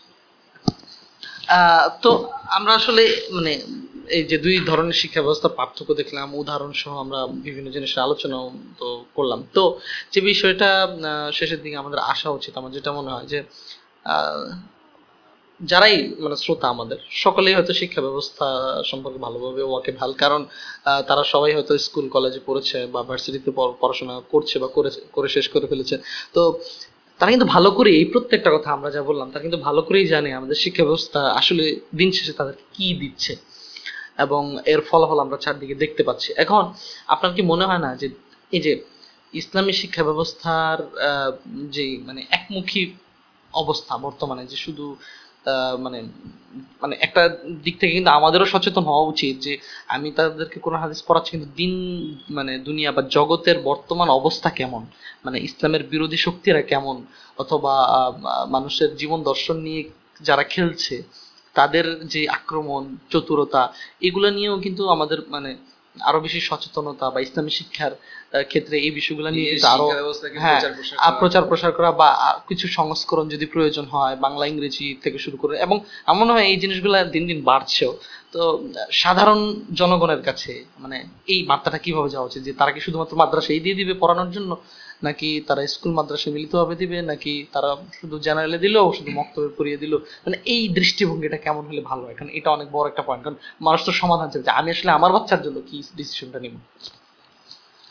আহ, তো আমরা আসলে মানে এই যে দুই ধরনের শিক্ষা ব্যবস্থা পার্থক্য দেখলাম, উদাহরণ সহ আমরা বিভিন্ন জিনিসের আলোচনা তো করলাম। তো যে বিষয়টা আহ, শেষের দিকে আমাদের আসা উচিত, আমার যেটা মনে হয় যে আহ, যারাই মানে শ্রোতা আমাদের সকলেই হয়তো শিক্ষা ব্যবস্থা সম্পর্কে ভালোভাবে ওয়াকিবহাল, কারণ আহ, তারা সবাই হয়তো স্কুল কলেজে পড়েছে বা ভার্সিটিতে পড়াশোনা করছে বা করে করে শেষ করে ফেলেছে। তো তারা কিন্তু ভালো করে এই প্রত্যেকটা কথা আমরা যা বললাম, তারা কিন্তু ভালো করেই জানে আমাদের শিক্ষা ব্যবস্থা আসলে দিন শেষে তাদেরকে কি দিচ্ছে, এবং এর ফলাফল আমরা চারদিকে দেখতে পাচ্ছি। এখন আপনার কি মনে হয় না যে এই যে ইসলামী শিক্ষা ব্যবস্থার আহ, যে মানে একমুখী অবস্থা বর্তমানে, যে শুধু আহ, মানে মানে একটা দিক থেকে কিন্তু আমাদেরও সচেতন হওয়া উচিত যে আমি তাদেরকে কোরআন হাদিস পড়াচ্ছি, কিন্তু দিন মানে দুনিয়া বা জগতের বর্তমান অবস্থা কেমন, মানে ইসলামের বিরোধী শক্তিরা কেমন, অথবা আহ, মানুষের জীবন দর্শন নিয়ে যারা খেলছে তাদের যে আক্রমণ, চতুরতা, এগুলো নিয়েও কিন্তু আমাদের মানে আরো বেশি সচেতনতা, বা ইসলামী শিক্ষার আহ, ক্ষেত্রে এই বিষয়গুলো নিয়ে কিন্তু আরো, শিক্ষা ব্যবস্থাকে হ্যাঁ, প্রচার প্রসার আ করা। প্রচার প্রসার করা, বা আ কিছু সংস্করণ যদি প্রয়োজন হয় বাংলা ইংরেজি থেকে শুরু করে, এবং আমার মনে হয় এই জিনিসগুলো দিন দিন বাড়ছেও। তো আ সাধারণ জনগণের কাছে মানে এই বার্তাটা কিভাবে যাওয়া উচিত, যে তারা কি শুধুমাত্র মাদ্রাসায় দিয়ে দিবে পড়ানোর জন্য, নাকি তারা স্কুল মাদ্রাসায় মিলিতভাবে দিবে, নাকি তারা শুধু জেনারেলে দিল, শুধু মক্তবে পড়িয়ে দিল, মানে এই দৃষ্টিভঙ্গিটা কেমন হলে ভালো হয়? কারণ এটা অনেক বড় একটা পয়েন্ট, কারণ মানুষ তো সমাধান চাইছে যে আমি আসলে আমার বাচ্চার জন্য কি ডিসিশনটা নিব।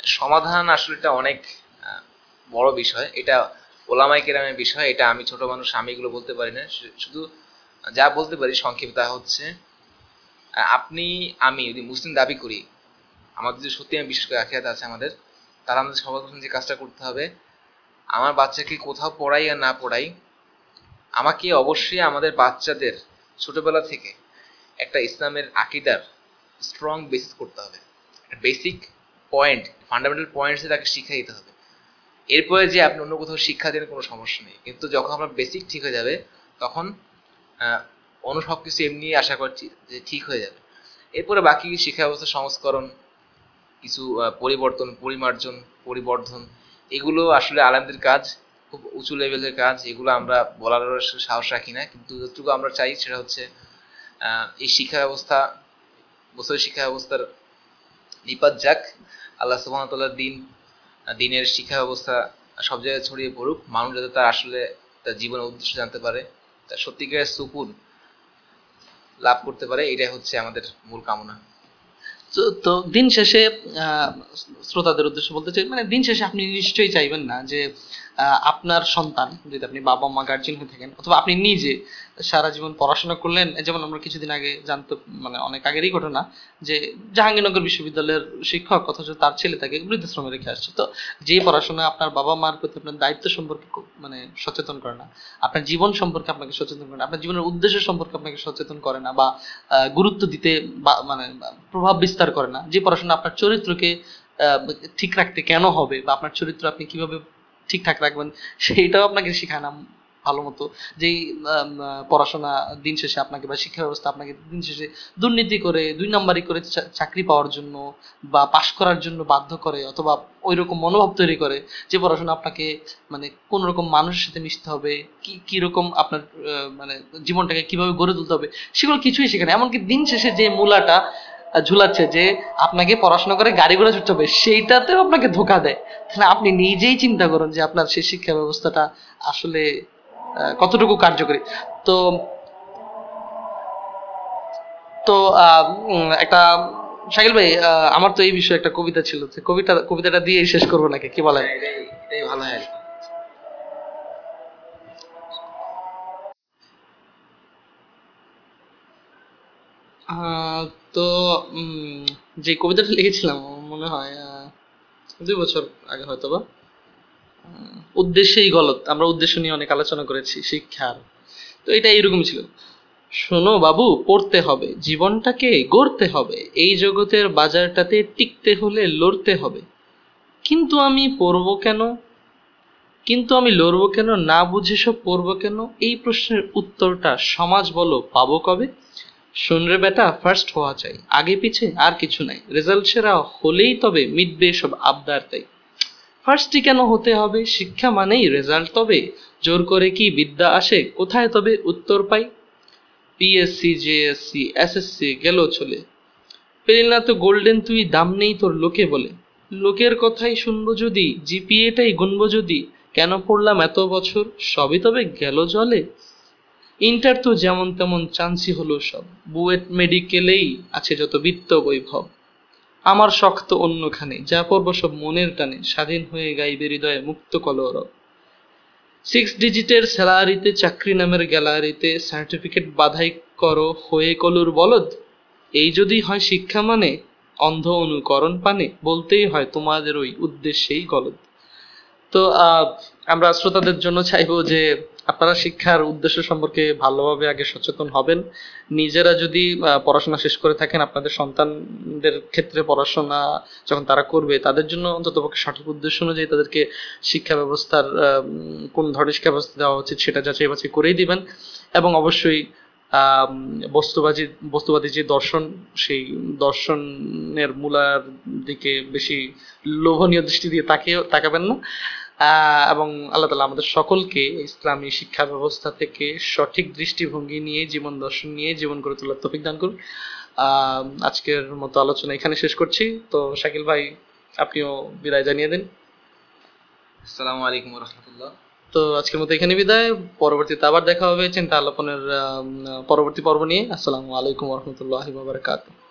সমাধান আসলে এটা অনেক আহ, বড় বিষয়, এটা ওলামায়ে কেরামের বিষয়, এটা আমি ছোট মানুষ, আমি এগুলো বলতে পারি না। শু- শুধু যা বলতে পারি সংক্ষেপে তা হচ্ছে, আহ, আপনি আমি যদি মুসলিম দাবি করি, আমাদের যদি সত্যি আমি বিশ্বাস করি আখিরাত আছে আমাদের, তাহলে আমাদের সবার প্রথম যে কাজটা করতে হবে, আমার বাচ্চাকে কোথাও পড়াই আর না পড়াই, আমাকে অবশ্যই আমাদের বাচ্চাদের ছোটবেলা থেকে একটা ইসলামের আকিদার স্ট্রং বেসিস করতে হবে। একটা বেসিক পয়েন্ট, ফান্ডামেন্টাল পয়েন্টসে তাকে শিক্ষা দিতে হবে। এরপরে যে আপনি অন্য কোথাও শিক্ষা দেন কোনো সমস্যা নেই, কিন্তু যখন আপনার বেসিক ঠিক হয়ে যাবে তখন আহ, অন্য সব কিছু এমনি আশা করছি যে ঠিক হয়ে যাবে। এরপরে বাকি শিক্ষা ব্যবস্থা সংস্করণ, কিছু আহ, পরিবর্তন, পরিমার্জন, পরিবর্ধন, এগুলো আসলে আলেমদের কাজ, খুব উঁচু লেভেলের কাজ। এগুলো আমরা বলার সাহস রাখি না, কিন্তু যতটুকু আমরা চাই সেটা হচ্ছে আহ, এই শিক্ষা ব্যবস্থা, বছরের শিক্ষা ব্যবস্থার নিপাত যাক, আল্লাহ সুবহানাহু ওয়া তাআলার দিন, দিনের শিক্ষা ব্যবস্থা সব জায়গায় ছড়িয়ে পড়ুক, মানুষ যাতে তার আসলে তার জীবনের উদ্দেশ্য জানতে পারে, তার সত্যিকারের সুকুন লাভ করতে পারে, এটাই হচ্ছে আমাদের মূল কামনা। তো তো দিন শেষে আহ, শ্রোতাদের উদ্দেশ্যে বলতে চাই, মানে দিন শেষে আপনি নিশ্চয়ই চাইবেন না যে আহ, আপনার সন্তান, যদি আপনি বাবা মা গার্জিয়ান হয়ে থাকেন, অথবা আপনি নিজে সারা জীবন পড়াশোনা করলেন, যেমন আমরা কিছুদিন আগে জানতে, মানে অনেক আগেরই ঘটনা, যে জাহাঙ্গীরনগর বিশ্ববিদ্যালয়ের শিক্ষক অথচ তার ছেলে তাকে বৃদ্ধাশ্রমে রেখে আসছে। তো যে পড়াশোনা আপনার বাবা মার প্রতি আপনার দায়িত্ব সম্পর্কে খুব মানে সচেতন করে না, আপনার জীবন সম্পর্কে আপনাকে সচেতন করে না, আপনার জীবনের উদ্দেশ্য সম্পর্কে আপনাকে সচেতন করে না, বা আহ, গুরুত্ব দিতে বা মানে প্রভাব বিস্তার করে না, যে পড়াশোনা আপনার চরিত্রকে আহ, ঠিক রাখতে কেন হবে, বা আপনার চরিত্র আপনি কিভাবে ঠিকঠাক রাখবেন সেইটাও আপনাকে শেখায় না ভালো মতো, যেই আম, আহ, পড়াশোনা দিন শেষে আপনাকে, বা শিক্ষা ব্যবস্থা আপনাকে দিন শেষে দুর্নীতি করে, দুই নাম্বারি করে চা- চাকরি পাওয়ার জন্য বা পাশ করার জন্য বাধ্য করে, অথবা ওই রকম মনোভাব তৈরি করে, যে পড়াশোনা আপনাকে মানে কোন রকম মানুষের সাথে মিশতে হবে, কি কিরকম আপনার আহ, মানে জীবনটাকে কিভাবে গড়ে তুলতে হবে, সেগুলো কিছুই শেখে না। এমনকি দিন শেষে যে মূলাটা আহ, ঝুলাচ্ছে যে আপনাকে পড়াশোনা করে গাড়ি ঘোড়া ছুটতে হবে, সেইটাতেও আপনাকে ধোকা দেয়। তাহলে আপনি নিজেই চিন্তা করুন যে আপনার সেই শিক্ষা ব্যবস্থাটা আসলে আহ, কতটুকু কার্যকরী। তো তো আহ, উম, একটা শাকিল ভাই, আহ, আমার তো এই বিষয়ে একটা কবিতা ছিল, যে কবিতা কবিতাটা দিয়ে শেষ করবো নাকি, কি বলেন? হ্যাঁ, এটাই এটাই ভালো হয়। আহ, তো উম, যে কবিতাটা লিখেছিলাম আমার মনে হয় আহ, দুই বছর আগে হয়তো বা, উদ্দেশ্যেই গলত, আমরা উদ্দেশ্য নিয়ে অনেক আলোচনা করেছি শিক্ষার। তো এটা এইরকম ছিল: শোনো বাবু, পড়তে হবে, জীবনটাকে গড়তে হবে, এই জগতের বাজারটাতে টিকতে হলে লড়তে হবে। কিন্তু আমি পড়বো কেন, কিন্তু আমি লড়বো কেন, না বুঝে সব পড়বো কেন, এই প্রশ্নের উত্তরটা সমাজ বলো পাবো কবে? শোন রে বেটা, ফার্স্ট হওয়া চাই, আগে পিছে আর কিছু নাই, রেজাল্ট সেরা হলেই তবে মিটবে সব আবদার তাই। ফার্স্টই কেন হতে হবে, শিক্ষা মানেই রেজাল্ট তবে, জোর করে কি বিদ্যা আসে, কোথায় তবে উত্তর পাই? পিএসসি, জেএসসি, এসএসসি গেল চলে, পেলি না তো গোল্ডেন তুই, দাম নেই তোর লোকে বলে। লোকের কথাই শুনবো যদি, জিপিএটাই গুনবো যদি, কেন পড়লাম এত বছর, সবই তবে গেল জলে। ইন্টার তো যেমন তেমন চান্সই হলো সব, বুয়েট মেডিকেলেই আছে যত বিত্ত বৈভব। আমার শখ তো অন্যখানে, যা পড়ব সব মনের টানে, স্বাধীন হয়ে গাইবে হৃদয়ে মুক্ত কলরব। সিক্স ডিজিটের স্যালারিতে, চাকরি নামের গ্যালারিতে, সার্টিফিকেট বাধাই করো হয়ে কলুর বলদ। এই যদি হয় শিক্ষা মানে, অন্ধ অনুকরণ পানে, বলতেই হয় তোমাদের ওই উদ্দেশ্যেই গলদ। তো আহ, আমরা শ্রোতাদের জন্য চাইবো যে আপনারা শিক্ষার উদ্দেশ্য সম্পর্কে ভালোভাবে আগে সচেতন হবেন। নিজেরা যদি আহ, পড়াশোনা শেষ করে থাকেন, আপনাদের সন্তানদের ক্ষেত্রে পড়াশোনা যখন তারা করবে, তাদের জন্য অন্ততপক্ষে সঠিক উদ্দেশ্য অনুযায়ী তাদেরকে শিক্ষা ব্যবস্থার আহ, উম, কোন ধরনের শিক্ষা ব্যবস্থা দেওয়া উচিত সেটা যাচাই বাছাই করেই দিবেন। এবং অবশ্যই আহ, বস্তুবাদী বস্তুবাদী যে দর্শন, সেই দর্শনের মূলার দিকে বেশি লোভনীয় দৃষ্টি দিয়ে তাকিয়ে তাকাবেন না। আহ, এবং আল্লাহ তালা আমাদের সকলকে ইসলামী শিক্ষা ব্যবস্থা থেকে সঠিক দৃষ্টিভঙ্গি নিয়ে, জীবন দর্শন নিয়ে জীবন গড়ে তোলার তৌফিক দান করুন। আহ, আজকের মতো আলোচনা এখানে শেষ করছি। তো শাকিল ভাই, আপনিও বিদায় জানিয়ে দিন। আসসালামু আলাইকুম রহমতুল্লাহ। তো আজকের মতো এখানে বিদায়। পরবর্তীতে আবার দেখা হবে চিন্তা আলাপনের আহ, পরবর্তী পর্ব নিয়ে। আসসালামু আলাইকুম রহমতুল্লাহি ওয়া বারাকাতুহু।